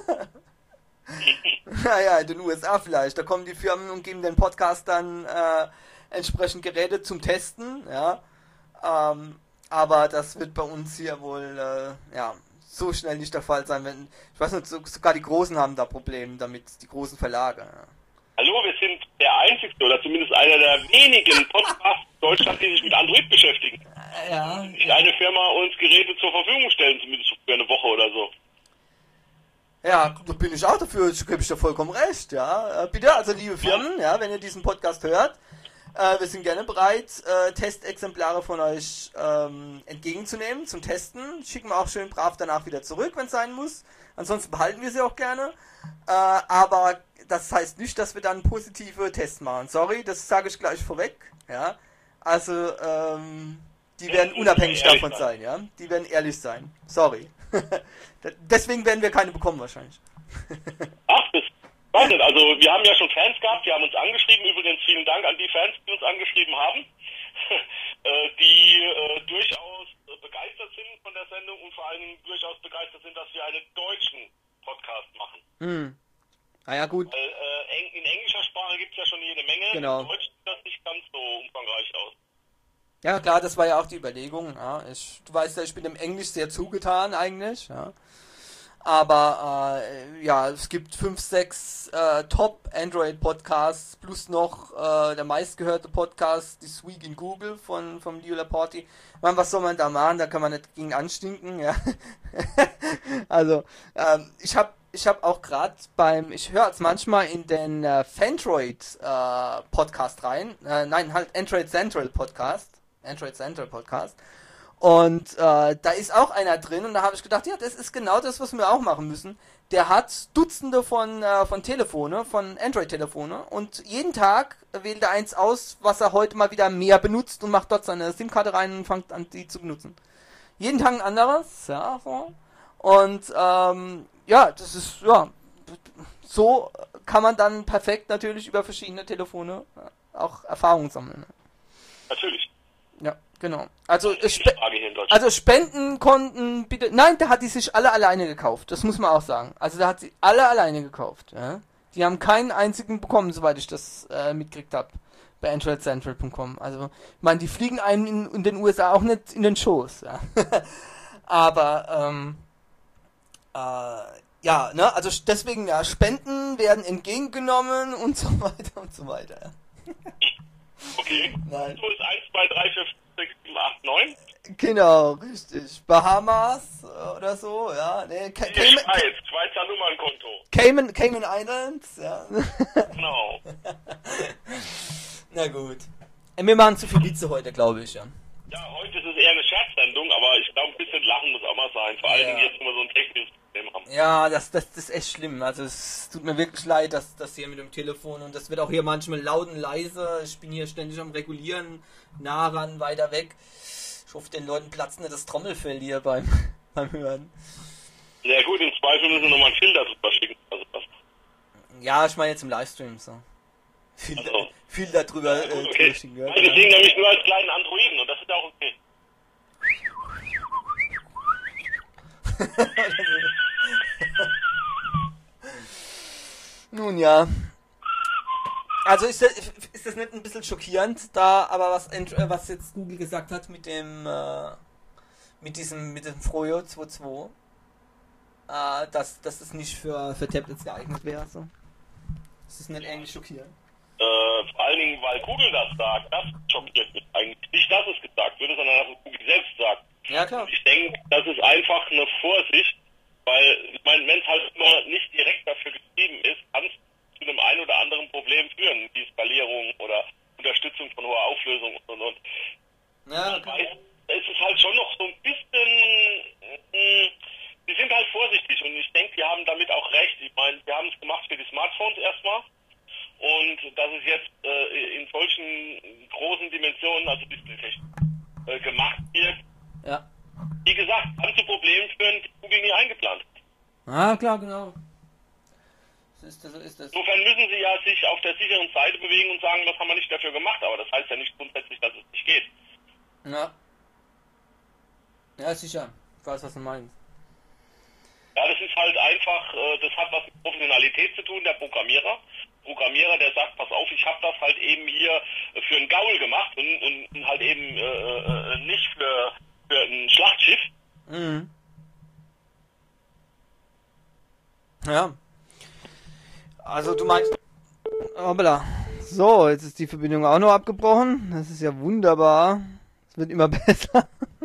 Naja, in den U S A vielleicht. Da kommen die Firmen und geben den Podcastern äh, entsprechend Geräte zum Testen, ja. Ähm, aber das wird bei uns hier wohl, äh, ja, so schnell nicht der Fall sein, wenn, ich weiß nicht, so, sogar die Großen haben da Probleme damit, die großen Verlage. Ja. Hallo, wir sind der einzigste oder zumindest einer der wenigen Podcasts in Deutschland, die sich mit Android beschäftigen. Ja. Nicht eine Firma uns Geräte zur Verfügung stellen, zumindest für eine Woche oder so. Ja, da bin ich auch dafür, ich gebe ich dir vollkommen recht, ja. Äh, bitte, also liebe Firmen, ja, wenn ihr diesen Podcast hört, äh, wir sind gerne bereit, äh, Testexemplare von euch ähm, entgegenzunehmen, zum Testen. Schicken wir auch schön brav danach wieder zurück, wenn es sein muss. Ansonsten behalten wir sie auch gerne. Äh, aber das heißt nicht, dass wir dann positive Tests machen. Sorry, das sage ich gleich vorweg, ja. Also, ähm, die werden unabhängig davon sein, ja. Die werden ehrlich sein. Sorry. Deswegen werden wir keine bekommen wahrscheinlich. Ach, das weiß nicht. Also wir haben ja schon Fans gehabt, die haben uns angeschrieben. Übrigens vielen Dank an die Fans, die uns angeschrieben haben, die äh, durchaus begeistert sind von der Sendung und vor allen Dingen durchaus begeistert sind, dass wir einen deutschen Podcast machen. Mm. Naja, gut. Weil äh, Eng- in englischer Sprache gibt es ja schon jede Menge, Genau. in Deutsch sieht das nicht ganz so umfangreich aus. Ja, klar, das war ja auch die Überlegung. Ja. Ich, du weißt ja, ich bin dem Englisch sehr zugetan eigentlich. Ja. Aber äh, ja, es gibt fünf, sechs äh, Top-Android-Podcasts plus noch äh, der meistgehörte Podcast, This Week in Google von vom Leo Laporte. Man, was soll man da machen? Da kann man nicht gegen anstinken. Ja. Also ähm, ich habe ich habe auch gerade beim, ich höre jetzt manchmal in den äh, Fandroid äh, Podcast rein. Äh, nein, halt Android Central Podcast. Android Central Podcast. Und äh, da ist auch einer drin und da habe ich gedacht, ja, das ist genau das, was wir auch machen müssen. Der hat Dutzende von äh, von Telefone, von Android-Telefone und jeden Tag wählt er eins aus, was er heute mal wieder mehr benutzt und macht dort seine SIM-Karte rein und fängt an, die zu benutzen. Jeden Tag ein anderes, ja, so. Und ähm, ja, das ist, ja, so kann man dann perfekt natürlich über verschiedene Telefone auch Erfahrungen sammeln. Natürlich. Ja, genau. Also, Das ist Spe die Frage hier in Deutschland. also Spendenkonten, bitte. Nein, der hat die sich alle alleine gekauft. Das muss man auch sagen. Also der hat sie alle alleine gekauft. Ja? Die haben keinen einzigen bekommen, soweit ich das äh, mitgekriegt habe. Bei Android Central Punkt com. Also, ich meine, die fliegen einem in, in den U S A auch nicht in den Schoß. Ja? Aber, ähm, äh, ja, ne, also deswegen, ja, Spenden werden entgegengenommen und so weiter und so weiter. Ja? Okay. Nein. So ist eins, zwei, drei, vier, fünf, sechs, sieben, acht, neun. Genau, richtig. Bahamas äh, oder so, ja. Nee, Ca- Hier Cayman, Schweiz, Schweizer Nummernkonto. Cayman, Cayman Islands, ja. Genau. Na gut. Äh, Wir machen zu viel Witze heute, glaube ich, ja. Ja, heute ist es eher eine Scherzsendung, aber ich glaube, ein bisschen Lachen muss auch mal sein. Vor allen Ja. Dingen jetzt, wo wir so ein technisches Problem haben. Ja, das, das, das ist echt schlimm. Also es tut mir wirklich leid, dass das hier mit dem Telefon und das wird auch hier manchmal laut und leise. Ich bin hier ständig am Regulieren, nah ran, weiter weg. Ich hoffe, den Leuten platzt nicht das Trommelfell hier beim, beim Hören. Ja gut, im Zweifel müssen wir nochmal einen Filter drüber schicken. Also das. Ja, ich meine jetzt im Livestream so. Viel, Also. viel darüber Ja, äh, gut, okay. drüber gehört, Weil wir ja. sehen nämlich nur als kleinen Androiden und das ist auch okay. Nun ja. Also ist das, ist das nicht ein bisschen schockierend, da aber was, Ent- äh, was jetzt Google gesagt hat mit dem äh, mit diesem mit dem Froyo zwei Punkt zwei, äh, dass, dass es nicht für, für Tablets geeignet wäre. So. Ist das nicht eigentlich schockierend? Äh, vor allen Dingen, weil Google das sagt, das schockiert mich eigentlich. Nicht, dass es gesagt wird, sondern dass es Google selbst sagt. Ja klar. Ich denke, das ist einfach eine Vorsicht, weil, ich meine, wenn es halt immer nicht direkt dafür geschrieben ist, kann es zu einem ein oder anderen Problem führen, wie Skalierung oder Unterstützung von hoher Auflösung und und und. Ja, Ich weiß, es ist halt schon noch so ein bisschen, mh, die sind halt vorsichtig und ich denke, die haben damit auch recht. Ich meine, wir haben es gemacht für die Smartphones erstmal und dass es jetzt äh, in solchen großen Dimensionen, also Display-Technik, äh, gemacht wird, ja. wie gesagt, kann zu Problemen führen, die Google nie eingeplant hat. Ah, klar, genau. So ist das, so ist das. Insofern müssen sie ja sich auf der sicheren Seite bewegen und sagen, was haben wir nicht dafür gemacht, aber das heißt ja nicht grundsätzlich, dass es nicht geht. Ja. Ja, sicher. Ich weiß, was du meinst. Ja, das ist halt einfach, äh, das hat was mit Professionalität zu tun, der Programmierer. Programmierer, der sagt, pass auf, ich habe das halt eben hier für einen Gaul gemacht und, und, und halt eben äh, äh, nicht für, für ein Schlachtschiff. Mhm. Ja. Also du meinst... Hoppala. So, jetzt ist die Verbindung auch noch abgebrochen. Das ist ja wunderbar. Es wird immer besser.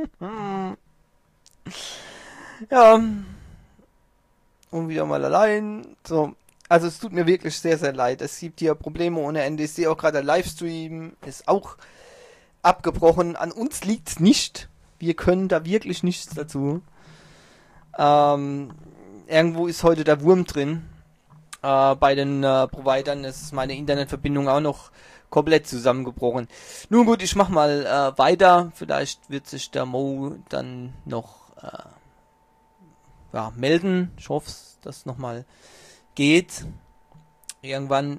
Ja. Und wieder mal allein. So. Also es tut mir wirklich sehr, sehr leid. Es gibt hier Probleme ohne Ende. Ich sehe auch gerade, der Livestream ist auch abgebrochen. An uns liegt's nicht. Wir können da wirklich nichts dazu. Ähm, irgendwo ist heute der Wurm drin. Äh, bei den äh, Providern ist meine Internetverbindung auch noch komplett zusammengebrochen. Nun gut, ich mach mal äh, weiter. Vielleicht wird sich der Mo dann noch äh, ja, melden. Ich hoffe, dass es nochmal geht. Irgendwann.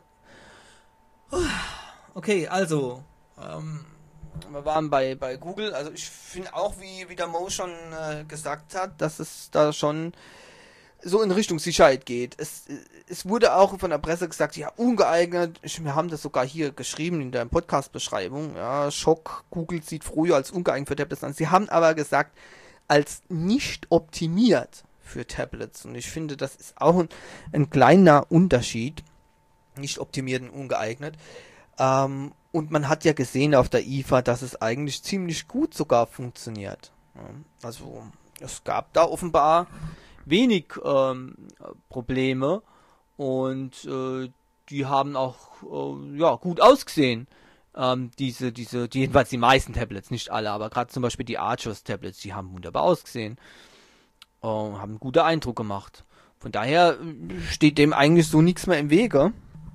Okay, also. Ähm, wir waren bei, bei Google. Also ich finde auch, wie, wie der Mo schon äh, gesagt hat, dass es da schon so in Richtung Sicherheit geht. Es, es wurde auch von der Presse gesagt, ja, ungeeignet. Wir haben das sogar hier geschrieben in der Podcast-Beschreibung. Ja, Schock, Google sieht Froyo als ungeeignet für Tablets an. Sie haben aber gesagt, als nicht optimiert für Tablets. Und ich finde, das ist auch ein, ein kleiner Unterschied. Nicht optimiert und ungeeignet. Ähm, und man hat ja gesehen auf der I F A, dass es eigentlich ziemlich gut sogar funktioniert. Ja, also es gab da offenbar wenig ähm, Probleme und äh, die haben auch äh, ja gut ausgesehen. Ähm, diese, diese, die, jedenfalls die meisten Tablets, nicht alle, aber gerade zum Beispiel die Archos Tablets, die haben wunderbar ausgesehen. Äh, haben einen guten Eindruck gemacht. Von daher steht dem eigentlich so nichts mehr im Wege.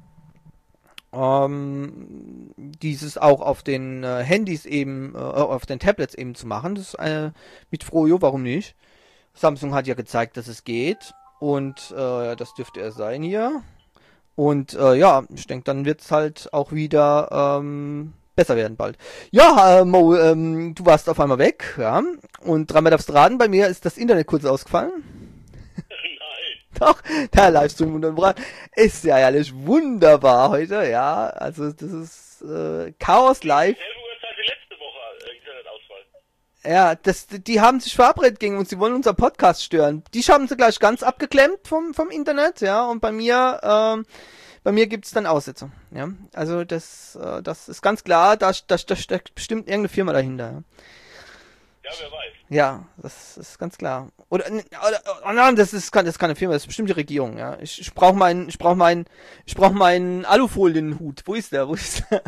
Ähm, dieses auch auf den äh, Handys eben, äh, auf den Tablets eben zu machen, das äh, mit Froyo, warum nicht? Samsung hat ja gezeigt, dass es geht und äh, das dürfte er sein hier. Und äh, ja, ich denke, dann wird es halt auch wieder ähm, besser werden bald. Ja, äh, Mo, ähm, du warst auf einmal weg, ja, und dreimal darfst du raten, bei mir ist das Internet kurz ausgefallen. Doch, der Livestream wunderbar. Ist ja ehrlich wunderbar heute, ja. Also das ist äh, Chaos live. Letzte Woche äh, Internetausfall. Ja, das, die haben sich verabredet gegen uns, die wollen unseren Podcast stören. Die haben sie gleich ganz abgeklemmt vom vom Internet, ja. Und bei mir, ähm, bei mir gibt's dann Aussätze, ja. Also das, äh, das ist ganz klar, da, da, da steckt bestimmt irgendeine Firma dahinter. Ja. Ja, wer weiß. Ja, das ist ganz klar. Oder, oder oh nein, das ist das ist keine Firma, das ist bestimmt die Regierung, ja. Ich, ich brauche meinen, ich brauche meinen, ich brauche meinen Alufolienhut. Wo ist der? Wo ist der?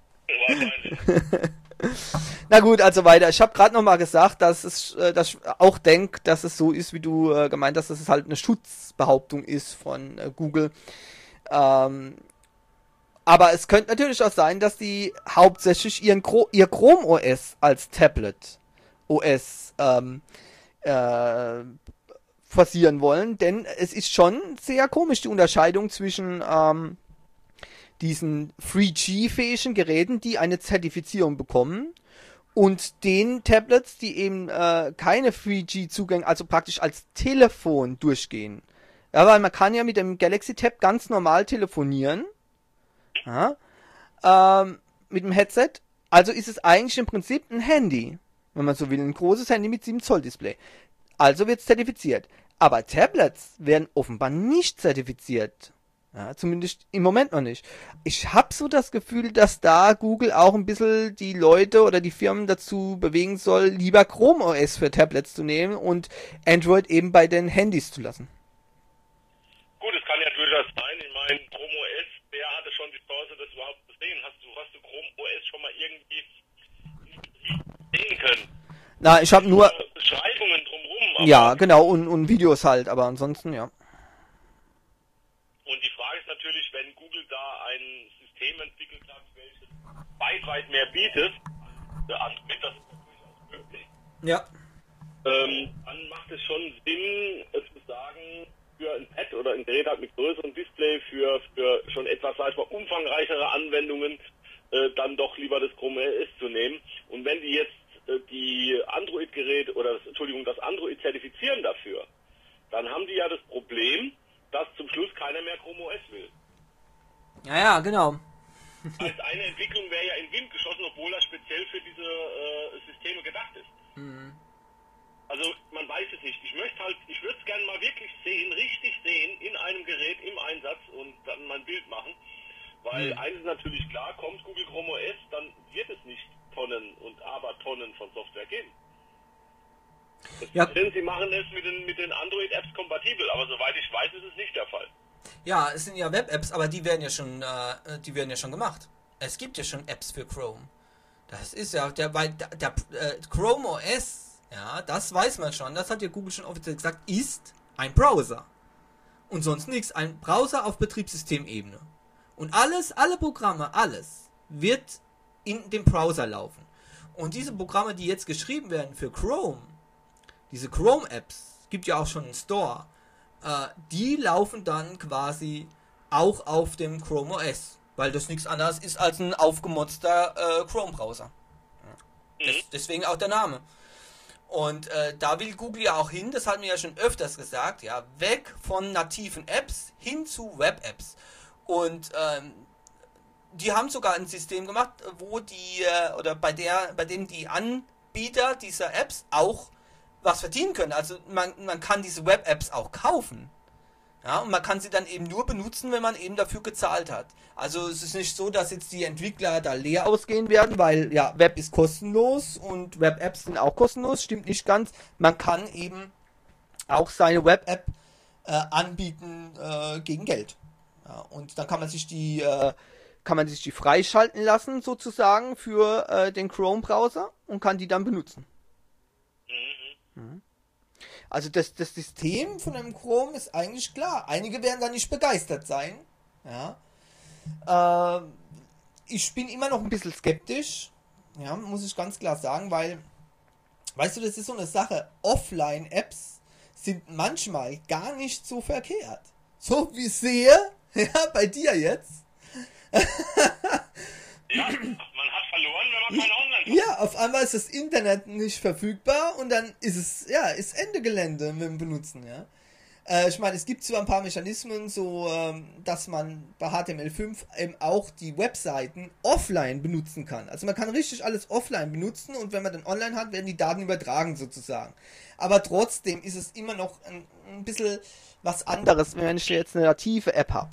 Na gut, also weiter. Ich habe gerade noch mal gesagt, dass es, äh, dass ich auch denke, dass es so ist, wie du äh, gemeint hast, dass es halt eine Schutzbehauptung ist von äh, Google. Ähm, aber es könnte natürlich auch sein, dass die hauptsächlich ihren Cro- ihr Chrome O S als Tablet O S ähm, äh, forcieren wollen, denn es ist schon sehr komisch, die Unterscheidung zwischen ähm, diesen drei G-fähigen Geräten, die eine Zertifizierung bekommen, und den Tablets, die eben äh, keine drei G-Zugänge, also praktisch als Telefon durchgehen. Ja, weil man kann ja mit dem Galaxy Tab ganz normal telefonieren, ja, ähm, mit dem Headset, also ist es eigentlich im Prinzip ein Handy, wenn man so will, ein großes Handy mit sieben Zoll Display. Also wird es zertifiziert. Aber Tablets werden offenbar nicht zertifiziert. Ja, zumindest im Moment noch nicht. Ich habe so das Gefühl, dass da Google auch ein bisschen die Leute oder die Firmen dazu bewegen soll, lieber Chrome O S für Tablets zu nehmen und Android eben bei den Handys zu lassen. Gut, es kann ja durchaus sein. Ich meine, Chrome O S, wer hatte schon die Chance, das überhaupt zu sehen? Hast du, hast du Chrome O S schon mal irgendwie sehen können? Na, ich habe nur Beschreibungen drumherum. Ja, genau, und, und Videos halt, aber ansonsten, ja. Und die Frage ist natürlich, wenn Google da ein System entwickelt hat, welches weit, weit mehr bietet, der Android, das ist durchaus möglich. Ja. Ähm, dann macht es schon Sinn, äh, zu sagen, für ein Pad oder ein Gerät halt mit größerem Display, für, für schon etwas, sag ich mal, umfangreichere Anwendungen, äh, dann doch lieber das Chrome O S zu nehmen. Und wenn die jetzt äh, die Android-Geräte oder, das, Entschuldigung, das Android zertifizieren dafür, dann haben die ja das Problem, dass zum Schluss keiner mehr Chrome O S will. Ja, ja, genau. Als eine Entwicklung wäre ja in den Wind geschossen, obwohl das speziell für diese äh, Systeme gedacht ist. Mhm. Also man weiß es nicht. Ich möchte halt, ich würde es gerne mal wirklich sehen, richtig sehen, in einem Gerät, im Einsatz und dann mal ein Bild machen. Weil mhm. eines ist natürlich klar, kommt Google Chrome O S, dann wird es nicht Tonnen und Abertonnen von Software geben. Ja. Denn sie machen es mit den, mit den Android-Apps kompatibel, aber soweit ich weiß, ist es nicht der Fall. Ja, es sind ja Web-Apps, aber die werden ja schon, äh, die werden ja schon gemacht. Es gibt ja schon Apps für Chrome. Das ist ja, der, weil der, der äh, Chrome O S, ja, das weiß man schon, das hat ja Google schon offiziell gesagt, ist ein Browser. Und sonst nichts, ein Browser auf Betriebssystemebene. Und alles, alle Programme, alles wird in dem Browser laufen. Und diese Programme, die jetzt geschrieben werden für Chrome, diese Chrome-Apps, gibt ja auch schon einen Store, äh, die laufen dann quasi auch auf dem Chrome O S, weil das nichts anderes ist als ein aufgemotzter äh, Chrome-Browser. Ja. Des, deswegen auch der Name. Und äh, da will Google ja auch hin, das hatten wir ja schon öfters gesagt, ja, weg von nativen Apps hin zu Web-Apps. Und ähm, die haben sogar ein System gemacht, wo die, äh, oder bei der, bei dem die Anbieter dieser Apps auch was verdienen können. Also man, man kann diese Web-Apps auch kaufen. Ja, und man kann sie dann eben nur benutzen, wenn man eben dafür gezahlt hat. Also es ist nicht so, dass jetzt die Entwickler da leer ausgehen werden, weil ja, Web ist kostenlos und Web-Apps sind auch kostenlos, stimmt nicht ganz. Man kann eben auch seine Web-App äh, anbieten äh, gegen Geld. Ja, und dann kann man sich die äh, kann man sich die freischalten lassen sozusagen für äh, den Chrome-Browser und kann die dann benutzen. Mhm. Also das, das System von einem Chrome ist eigentlich klar. Einige werden da nicht begeistert sein. Ja. Äh, ich bin immer noch ein bisschen skeptisch. Ja, muss ich ganz klar sagen, weil, weißt du, das ist so eine Sache. Offline-Apps sind manchmal gar nicht so verkehrt. So wie ich sehe, ja, bei dir jetzt. Ja, man hat verloren, wenn man keine Online hat. Ja, auf einmal ist das Internet nicht verfügbar und dann ist es, ja, ist Ende Gelände mit dem Benutzen, ja. Äh, ich meine, es gibt zwar ein paar Mechanismen, so, ähm, dass man bei H T M L fünf eben auch die Webseiten offline benutzen kann. Also man kann richtig alles offline benutzen und wenn man dann online hat, werden die Daten übertragen sozusagen. Aber trotzdem ist es immer noch ein, ein bisschen was anderes, wenn ich jetzt eine native App habe.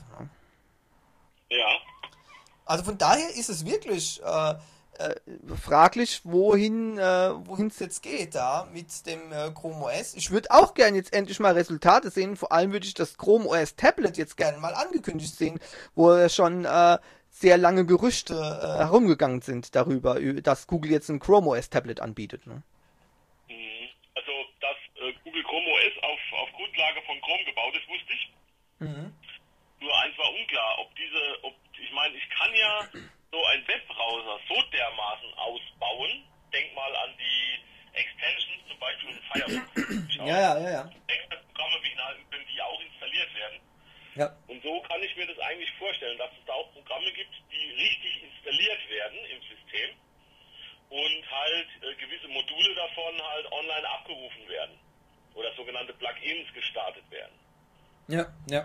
Ja. Also von daher ist es wirklich äh, äh, fraglich, wohin äh, wohin es jetzt geht da mit dem äh, Chrome O S. Ich würde auch gerne jetzt endlich mal Resultate sehen. Vor allem würde ich das Chrome O S Tablet jetzt gerne mal angekündigt sehen, wo schon äh, sehr lange Gerüchte äh, herumgegangen sind darüber, dass Google jetzt ein Chrome O S Tablet anbietet. Ne? Also, dass äh, Google Chrome O S auf, auf Grundlage von Chrome gebaut ist, wusste ich. Mhm. Nur eins war unklar, ob diese, ob, ich meine, ich kann ja so einen Webbrowser so dermaßen ausbauen, denk mal an die Extensions, zum Beispiel in Firefox. Ja, ja, ja, ja. Programme beinhalten können, die auch installiert werden. Ja. Und so kann ich mir das eigentlich vorstellen, dass es da auch Programme gibt, die richtig installiert werden im System und halt äh, gewisse Module davon halt online abgerufen werden oder sogenannte Plugins gestartet werden. Ja, ja.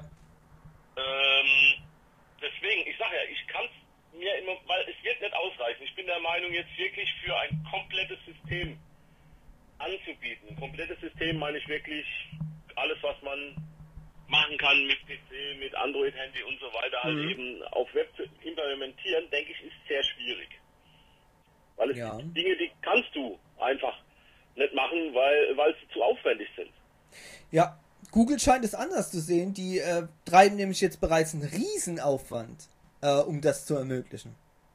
Ähm, deswegen, ich sage ja, ich kann es mir immer, weil es wird nicht ausreichen. Ich bin der Meinung, jetzt wirklich für ein komplettes System anzubieten. Ein komplettes System meine ich wirklich alles, was man machen kann mit P C, mit Android-Handy und so weiter, halt Mhm. eben auf Web zu implementieren, denke ich, ist sehr schwierig. Weil es Ja. gibt Dinge, die kannst du einfach nicht machen, weil, weil sie zu aufwendig sind. Ja, Google scheint es anders zu sehen. Die äh, treiben nämlich jetzt bereits einen Riesenaufwand, äh, um das zu ermöglichen.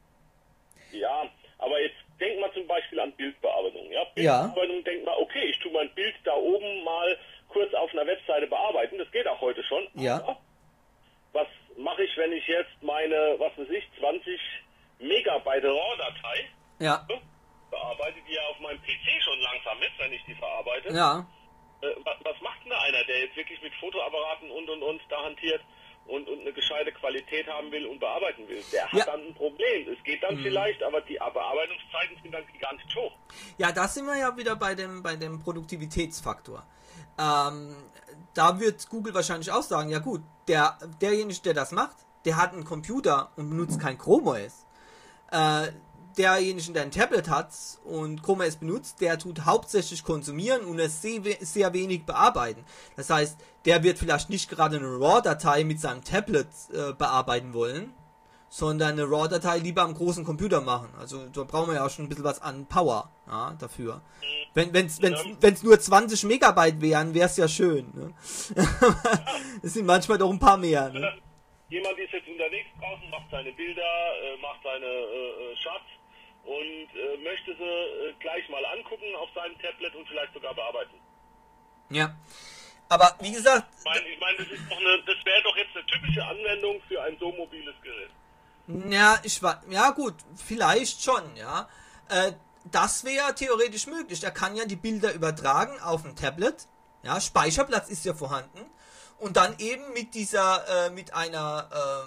Ja, aber jetzt denk mal zum Beispiel an Bildbearbeitung. Ja, Ja. Bildbearbeitung, denk mal, okay, ich tue mein Bild da oben mal kurz auf einer Webseite bearbeiten. Das geht auch heute schon. Ja. Aber was mache ich, wenn ich jetzt meine, was weiß ich, zwanzig Megabyte RAW-Datei Ja. bearbeite, die ja auf meinem P C schon langsam ist, wenn ich die verarbeite? Ja. Äh, was, was macht denn da einer, der jetzt wirklich mit Fotoapparaten und und und da hantiert und, und eine gescheite Qualität haben will und bearbeiten will? Der hat Ja. dann ein Problem. Es geht dann vielleicht, aber die Bearbeitungszeiten sind dann gigantisch hoch. Ja, da sind wir ja wieder bei dem, bei dem Produktivitätsfaktor. Ähm, da wird Google wahrscheinlich auch sagen, ja gut, der, derjenige, der das macht, der hat einen Computer und benutzt kein Chrome O S. Äh, derjenige, der ein Tablet hat und Chrome O S benutzt, der tut hauptsächlich konsumieren und es sehr, sehr wenig bearbeiten. Das heißt, der wird vielleicht nicht gerade eine RAW-Datei mit seinem Tablet äh, bearbeiten wollen, sondern eine RAW-Datei lieber am großen Computer machen. Also da brauchen wir ja auch schon ein bisschen was an Power, ja, dafür. Wenn wenn's, wenn's, wenn's nur zwanzig Megabyte wären, wäre es ja schön. Ne? Es sind manchmal doch ein paar mehr. Ne? Jemand ist jetzt unterwegs draußen, macht seine Bilder, äh, macht seine äh, Shots und äh, möchte sie äh, gleich mal angucken auf seinem Tablet und vielleicht sogar bearbeiten. Ja. Aber wie gesagt, Ich meine, ich mein, das ist doch eine, das wäre doch jetzt eine typische Anwendung für ein so mobiles Gerät. ja, ich war, ja gut, vielleicht schon, ja. Äh, das wäre theoretisch möglich. Er kann ja die Bilder übertragen auf ein Tablet. Ja, Speicherplatz ist ja vorhanden. Und dann eben mit dieser, äh, mit einer, ähm,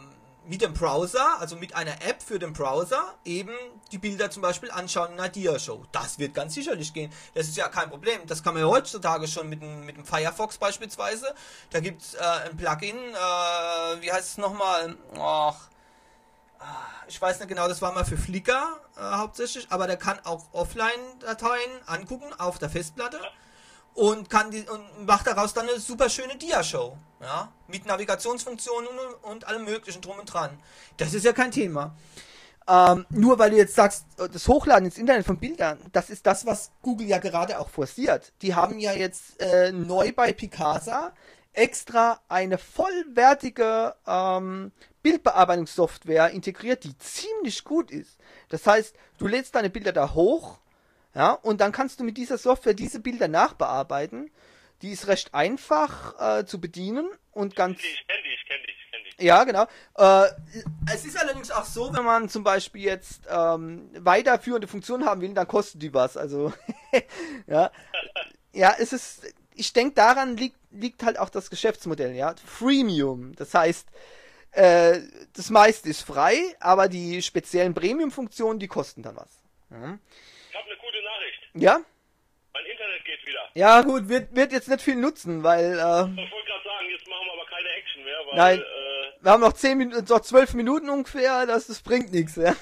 mit dem Browser, also mit einer App für den Browser, eben die Bilder zum Beispiel anschauen in einer Dia-Show. Das wird ganz sicherlich gehen. Das ist ja kein Problem. Das kann man ja heutzutage schon mit dem, mit dem Firefox beispielsweise. Da gibt es äh, ein Plugin, äh, wie heißt es nochmal? Ach, ich weiß nicht genau, das war mal für Flickr äh, hauptsächlich, aber der kann auch Offline-Dateien angucken auf der Festplatte. Und kann die und macht daraus dann eine super schöne Dia-Show, ja, mit Navigationsfunktionen und, und allem möglichen drum und dran. Das ist ja kein Thema. Ähm, nur weil du jetzt sagst, das Hochladen ins Internet von Bildern, das ist das, was Google ja gerade auch forciert. Die haben ja jetzt äh, neu bei Picasa extra eine vollwertige ähm, Bildbearbeitungssoftware integriert, die ziemlich gut ist. Das heißt, du lädst deine Bilder da hoch. Ja, und dann kannst du mit dieser Software diese Bilder nachbearbeiten. Die ist recht einfach äh, zu bedienen und ganz... Ich kenn die, ich kenn die, ich kenn die. Ja, genau. Äh, es ist allerdings auch so, wenn man zum Beispiel jetzt ähm, weiterführende Funktionen haben will, dann kostet die was. Also, ja. Ja, es ist... Ich denke, daran liegt, liegt halt auch das Geschäftsmodell, ja. Freemium. Das heißt, äh, das meiste ist frei, aber die speziellen Premium-Funktionen, die kosten dann was. Ja. Ich habe eine gute Nachricht. Ja? Mein Internet geht wieder. Ja, gut, wird, wird jetzt nicht viel nutzen, weil, äh, Ich wollte gerade sagen, jetzt machen wir aber keine Action mehr, weil, nein, äh, wir haben noch zehn Minuten, noch zwölf Minuten ungefähr, das, das bringt nichts, ja.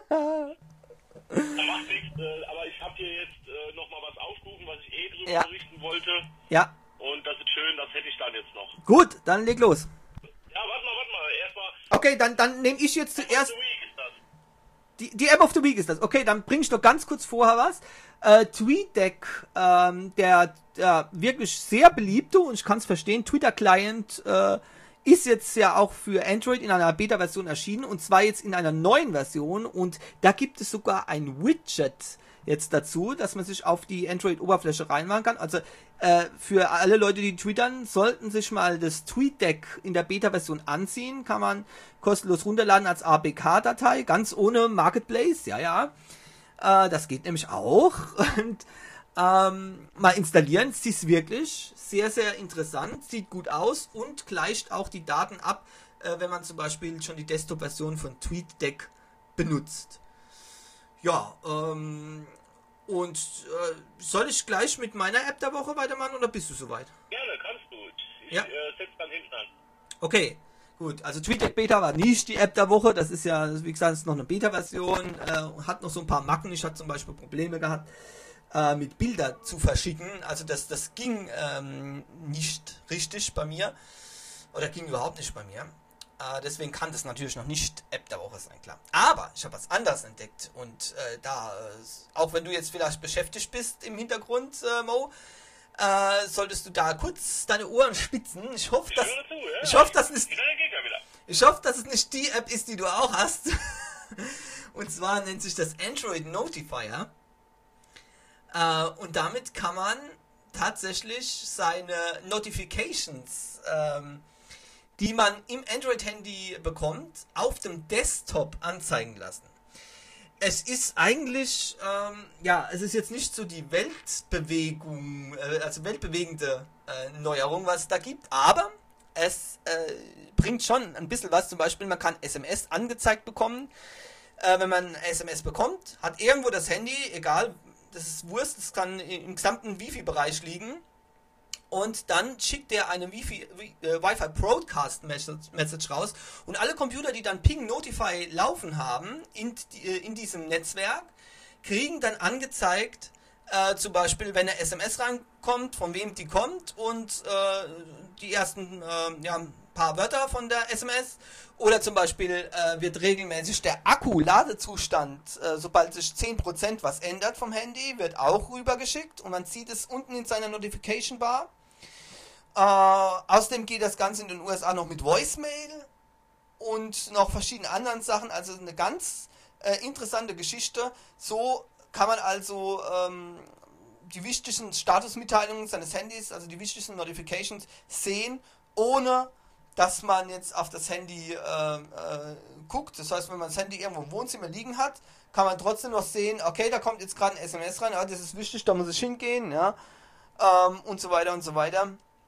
da macht nichts, äh, aber ich habe hier jetzt äh, nochmal was aufgerufen, was ich eh drüber Ja. berichten wollte. Ja, Und das ist schön, das hätte ich dann jetzt noch. gut, dann leg los. Ja, warte mal, warte mal, erstmal, Okay, dann, dann nehme ich jetzt zuerst, The Week ist das. die, die App of the Week ist das. Okay, dann bringe ich noch ganz kurz vorher was. Äh, TweetDeck, ähm, der, der wirklich sehr beliebte, und ich kann es verstehen, Twitter-Client, äh, ist jetzt ja auch für Android in einer Beta-Version erschienen, und zwar jetzt in einer neuen Version, und da gibt es sogar ein Widget jetzt dazu, dass man sich auf die Android-Oberfläche reinmachen kann. Also äh, für alle Leute, die twittern, sollten sich mal das TweetDeck in der Beta-Version anziehen. Kann man kostenlos runterladen als A P K-Datei, ganz ohne Marketplace, ja, ja. Äh, das geht nämlich auch. Und ähm, mal installieren, sie ist wirklich sehr, sehr interessant, sieht gut aus und gleicht auch die Daten ab, äh, wenn man zum Beispiel schon die Desktop-Version von TweetDeck benutzt. Ja, ähm, und äh, soll ich gleich mit meiner App der Woche weitermachen oder bist du soweit? Gerne, kannst du. Ich Ja. äh, setz dann hinten an. Okay, gut. Also TweetDeck Beta war nicht die App der Woche. Das ist ja, wie gesagt, ist noch eine Beta-Version. Äh, hat noch so ein paar Macken. Ich hatte zum Beispiel Probleme gehabt, äh, mit Bilder zu verschicken. Also das, das ging ähm, nicht richtig bei mir. Oder ging überhaupt nicht bei mir. Äh, deswegen kann das natürlich noch nicht App der Woche sein, klar. Aber ich habe was anderes entdeckt. Und äh, da, äh, auch wenn du jetzt vielleicht beschäftigt bist im Hintergrund, äh, Mo, äh, solltest du da kurz deine Ohren spitzen. Ich hoffe, dass, Ich höre zu, ja. ich hoffe, dass es, Die Schnelle geht ja wieder. ich hoffe, dass es nicht die App ist, die du auch hast. Und zwar nennt sich das Android Notifier. Äh, und damit kann man tatsächlich seine Notifications, ähm, die man im Android-Handy bekommt, auf dem Desktop anzeigen lassen. Es ist eigentlich, ähm, ja, es ist jetzt nicht so die Weltbewegung, äh, also weltbewegende äh, Neuerung, was es da gibt, aber es äh, bringt schon ein bisschen was. Zum Beispiel, man kann S M S angezeigt bekommen. Äh, wenn man S M S bekommt, hat irgendwo das Handy, egal, das ist Wurst, das kann im gesamten Wi-Fi-Bereich liegen. Und dann schickt der eine Wi-Fi, äh, Wi-Fi Broadcast Message, Message raus. Und alle Computer, die dann Ping Notify laufen haben in, in diesem Netzwerk, kriegen dann angezeigt, äh, zum Beispiel, wenn eine S M S reinkommt, von wem die kommt und äh, die ersten äh, ja, paar Wörter von der S M S. Oder zum Beispiel äh, wird regelmäßig der Akku-Ladezustand, äh, sobald sich zehn Prozent was ändert vom Handy, wird auch rübergeschickt und man sieht es unten in seiner Notification Bar. Äh, außerdem geht das Ganze in den U S A noch mit Voicemail und noch verschiedene anderen Sachen. Also eine ganz äh, interessante Geschichte. So kann man also ähm, die wichtigsten Statusmitteilungen seines Handys, also die wichtigsten Notifications sehen, ohne dass man jetzt auf das Handy äh, äh, guckt. Das heißt, wenn man das Handy irgendwo im Wohnzimmer liegen hat, kann man trotzdem noch sehen, okay, da kommt jetzt gerade ein S M S rein, ah, das ist wichtig, da muss ich hingehen, ja, ähm, und so weiter und so weiter.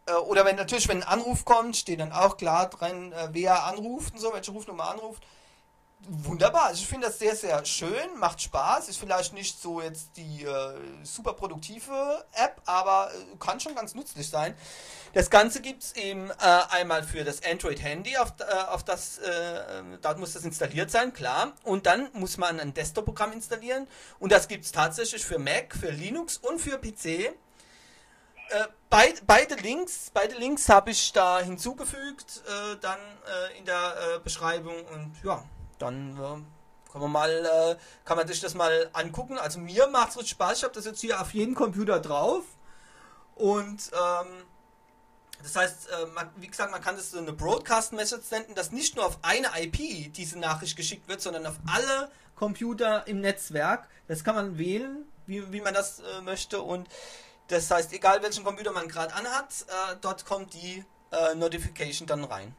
Äh, oder wenn natürlich, wenn ein Anruf kommt, steht dann auch klar drin, äh, wer anruft und so, welche Rufnummer anruft. Wunderbar, also ich finde das sehr, sehr schön, macht Spaß, ist vielleicht nicht so jetzt die äh, super produktive App, aber äh, kann schon ganz nützlich sein. Das Ganze gibt es eben äh, einmal für das Android-Handy, auf, äh, auf das, äh, da muss das installiert sein, klar. Und dann muss man ein Desktop-Programm installieren und das gibt es tatsächlich für Mac, für Linux und für P C. Äh, beid, beide Links, beide Links habe ich da hinzugefügt, äh, dann äh, in der äh, Beschreibung und ja. Dann äh, kann man mal, äh, kann man sich das mal angucken. Also mir macht es richtig Spaß. Ich habe das jetzt hier auf jeden Computer drauf. Und ähm, das heißt, äh, man, wie gesagt, man kann das so eine Broadcast Message senden, dass nicht nur auf eine I P diese Nachricht geschickt wird, sondern auf alle Computer im Netzwerk. Das kann man wählen, wie, wie man das äh, möchte. Und das heißt, egal welchen Computer man gerade anhat, äh, dort kommt die äh, Notification dann rein.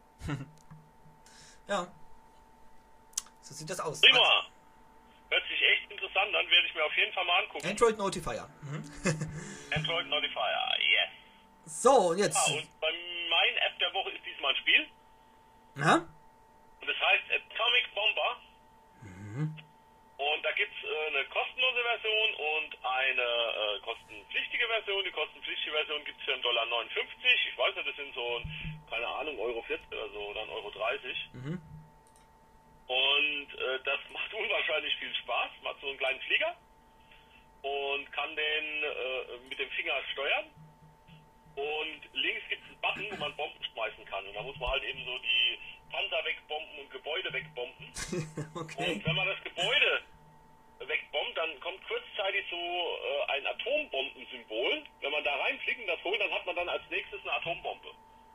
Ja. So sieht das aus. Prima. Hört sich echt interessant an, werde ich mir auf jeden Fall mal angucken. Android Notifier. Mhm. Android Notifier, yes. So, und jetzt. Ah, und bei mein App der Woche ist diesmal ein Spiel. Na? Und das heißt Atomic Bomber. Mhm. Und da gibt es äh, eine kostenlose Version und eine äh, kostenpflichtige Version. Die kostenpflichtige Version gibt es für einen Dollar neunundfünfzig. Ich weiß nicht, das sind so, keine Ahnung, Euro vierzig oder so, oder ein Euro dreißig. Mhm. Und äh, das macht unwahrscheinlich viel Spaß. Man hat so einen kleinen Flieger und kann den äh, mit dem Finger steuern. Und links gibt es einen Button, wo man Bomben schmeißen kann. Und da muss man halt eben so die Panzer wegbomben und Gebäude wegbomben. Okay. Und wenn man das Gebäude wegbombt, dann kommt kurzzeitig so äh, ein Atombombensymbol. Wenn man da reinfliegt und das holt, dann hat man dann als nächstes eine Atombombe.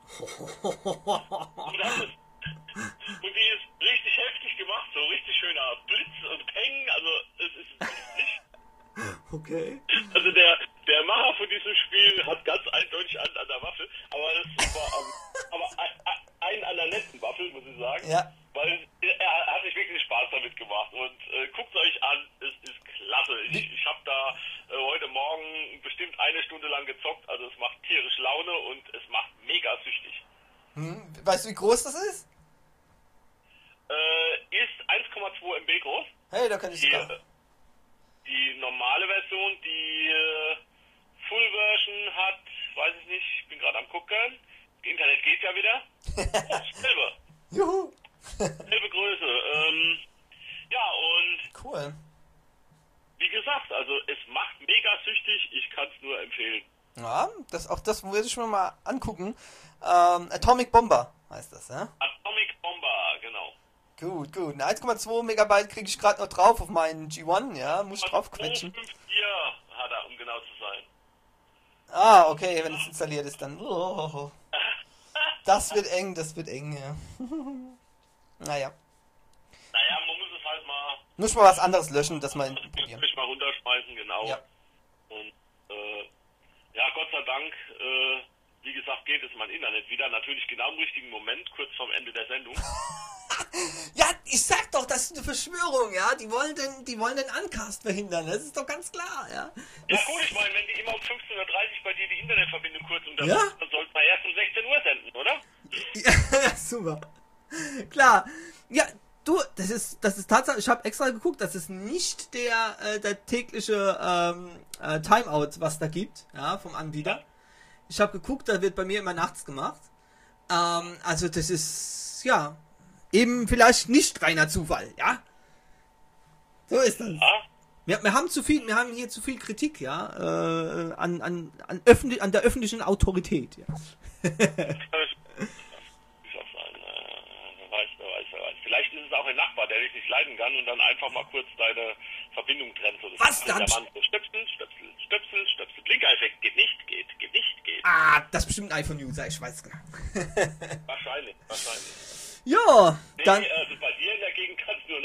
Und das ist Und die ist richtig heftig gemacht, so richtig schöner Blitz und Peng, also es ist nicht. Okay. Also der, der Macher von diesem Spiel hat ganz eindeutig einen an der Waffe, aber das war um, aber ein, ein an der netten Waffe, muss ich sagen. Ja. Weil er hat sich wirklich Spaß damit gemacht und äh, guckt euch an, es ist klasse. Ich, ich habe da äh, heute Morgen bestimmt eine Stunde lang gezockt, also es macht tierisch Laune und es macht mega süchtig. Hm, weißt du, wie groß das ist? Äh, ist eins Komma zwei Megabyte groß. Hey, da kann ich Die, sogar. die normale Version, die äh, Full Version hat, weiß ich nicht, ich bin gerade am gucken. Das Internet geht ja wieder. Oh, selbe. Juhu. Selbe Größe. Ähm, ja, und Cool. wie gesagt, also es macht mega süchtig, ich kann es nur empfehlen. Ja, das, auch das würde ich mir mal angucken. Ähm, Atomic Bomber heißt das, ja? Atomic Bomber, genau. Gut, gut. eins Komma zwei Megabyte kriege ich gerade noch drauf auf meinen G eins, ja? Muss ich drauf quetschen. zwei fünf vier hat er, um genau zu sein. Ah, okay, wenn es installiert ist, dann. Oh, das wird eng, das wird eng, ja. Naja. Naja, man muss es halt mal... Muss mal was anderes löschen, das mal probieren. Muss mal runterschmeißen, genau. Ja. Und äh, ja, Gott sei Dank, äh, wie gesagt, geht es mein Internet wieder. Natürlich genau im richtigen Moment, kurz vorm Ende der Sendung. Ja, ich sag doch, das ist eine Verschwörung, ja. Die wollen den, die wollen den Uncast verhindern, das ist doch ganz klar, ja. Ja gut, ich meine, wenn die immer um fünfzehn Uhr dreißig bei dir die Internetverbindung kurz unterbricht, Ja? dann sollte man erst um sechzehn Uhr senden, oder? Ja, super. Klar. Ja, du, das ist, das ist Tatsache, ich habe extra geguckt, das ist nicht der, äh, der tägliche ähm, äh, Timeout, was da gibt, ja, vom Anbieter. Ich habe geguckt, da wird bei mir immer nachts gemacht. Ähm, also das ist, ja, eben vielleicht nicht reiner Zufall, ja. So ist das. Ja? Wir, wir haben zu viel, wir haben hier zu viel Kritik, ja, äh, an, an, an, öffentlich, an der öffentlichen Autorität, ja. Ich sag sein, äh, wer weiß, wer weiß, wer weiß. Vielleicht ist es auch ein Nachbar, der dich nicht leiden kann und dann einfach mal kurz deine Verbindung trennt. So, das Was ist dann? Der Mann so Stöpsel, Stöpsel, Stöpsel, Stöpsel, Blinker-Effekt, geht nicht, geht, geht nicht, geht. Ah, das ist bestimmt ein iPhone-User, ich weiß genau. Wahrscheinlich, wahrscheinlich. Ja, Nee, dann... also bei dir in der Gegend kann es nur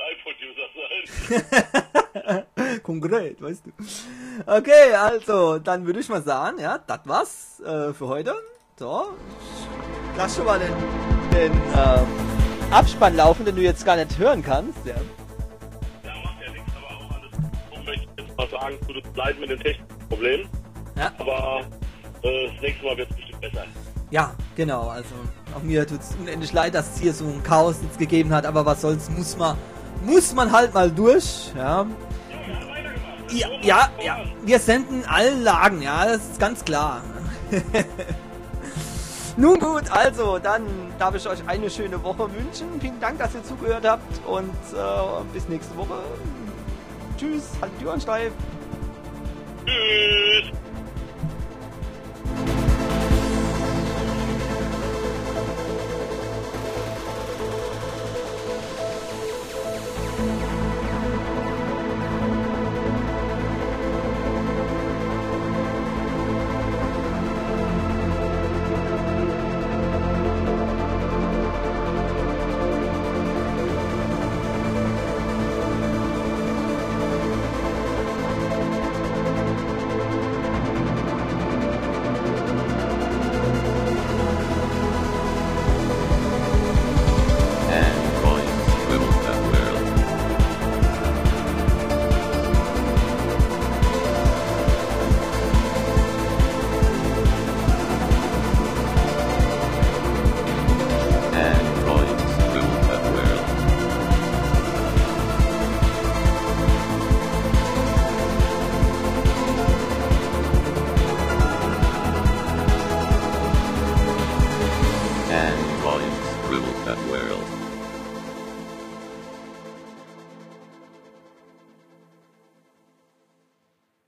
ein iPhone-User sein. Konkret, weißt du. Okay, also, dann würde ich mal sagen, ja, das war's äh, für heute. So, ich lass schon mal den, den äh, Abspann laufen, den du jetzt gar nicht hören kannst. Ja, Ja, macht ja nichts, aber auch alles. Ich möchte jetzt mal sagen, tut uns leid mit dem technischen Problem. Ja. Aber äh, das nächste Mal wird es bestimmt besser. Ja, genau, also auch mir tut es unendlich leid, dass es hier so ein Chaos jetzt gegeben hat, aber was soll's, muss man, muss man halt mal durch, ja. Ja, ja, ja, wir senden allen Lagen, ja, das ist ganz klar. Nun gut, also, dann darf ich euch eine schöne Woche wünschen. Vielen Dank, dass ihr zugehört habt und äh, bis nächste Woche. Tschüss, haltet die Ohren steif. Tschüss.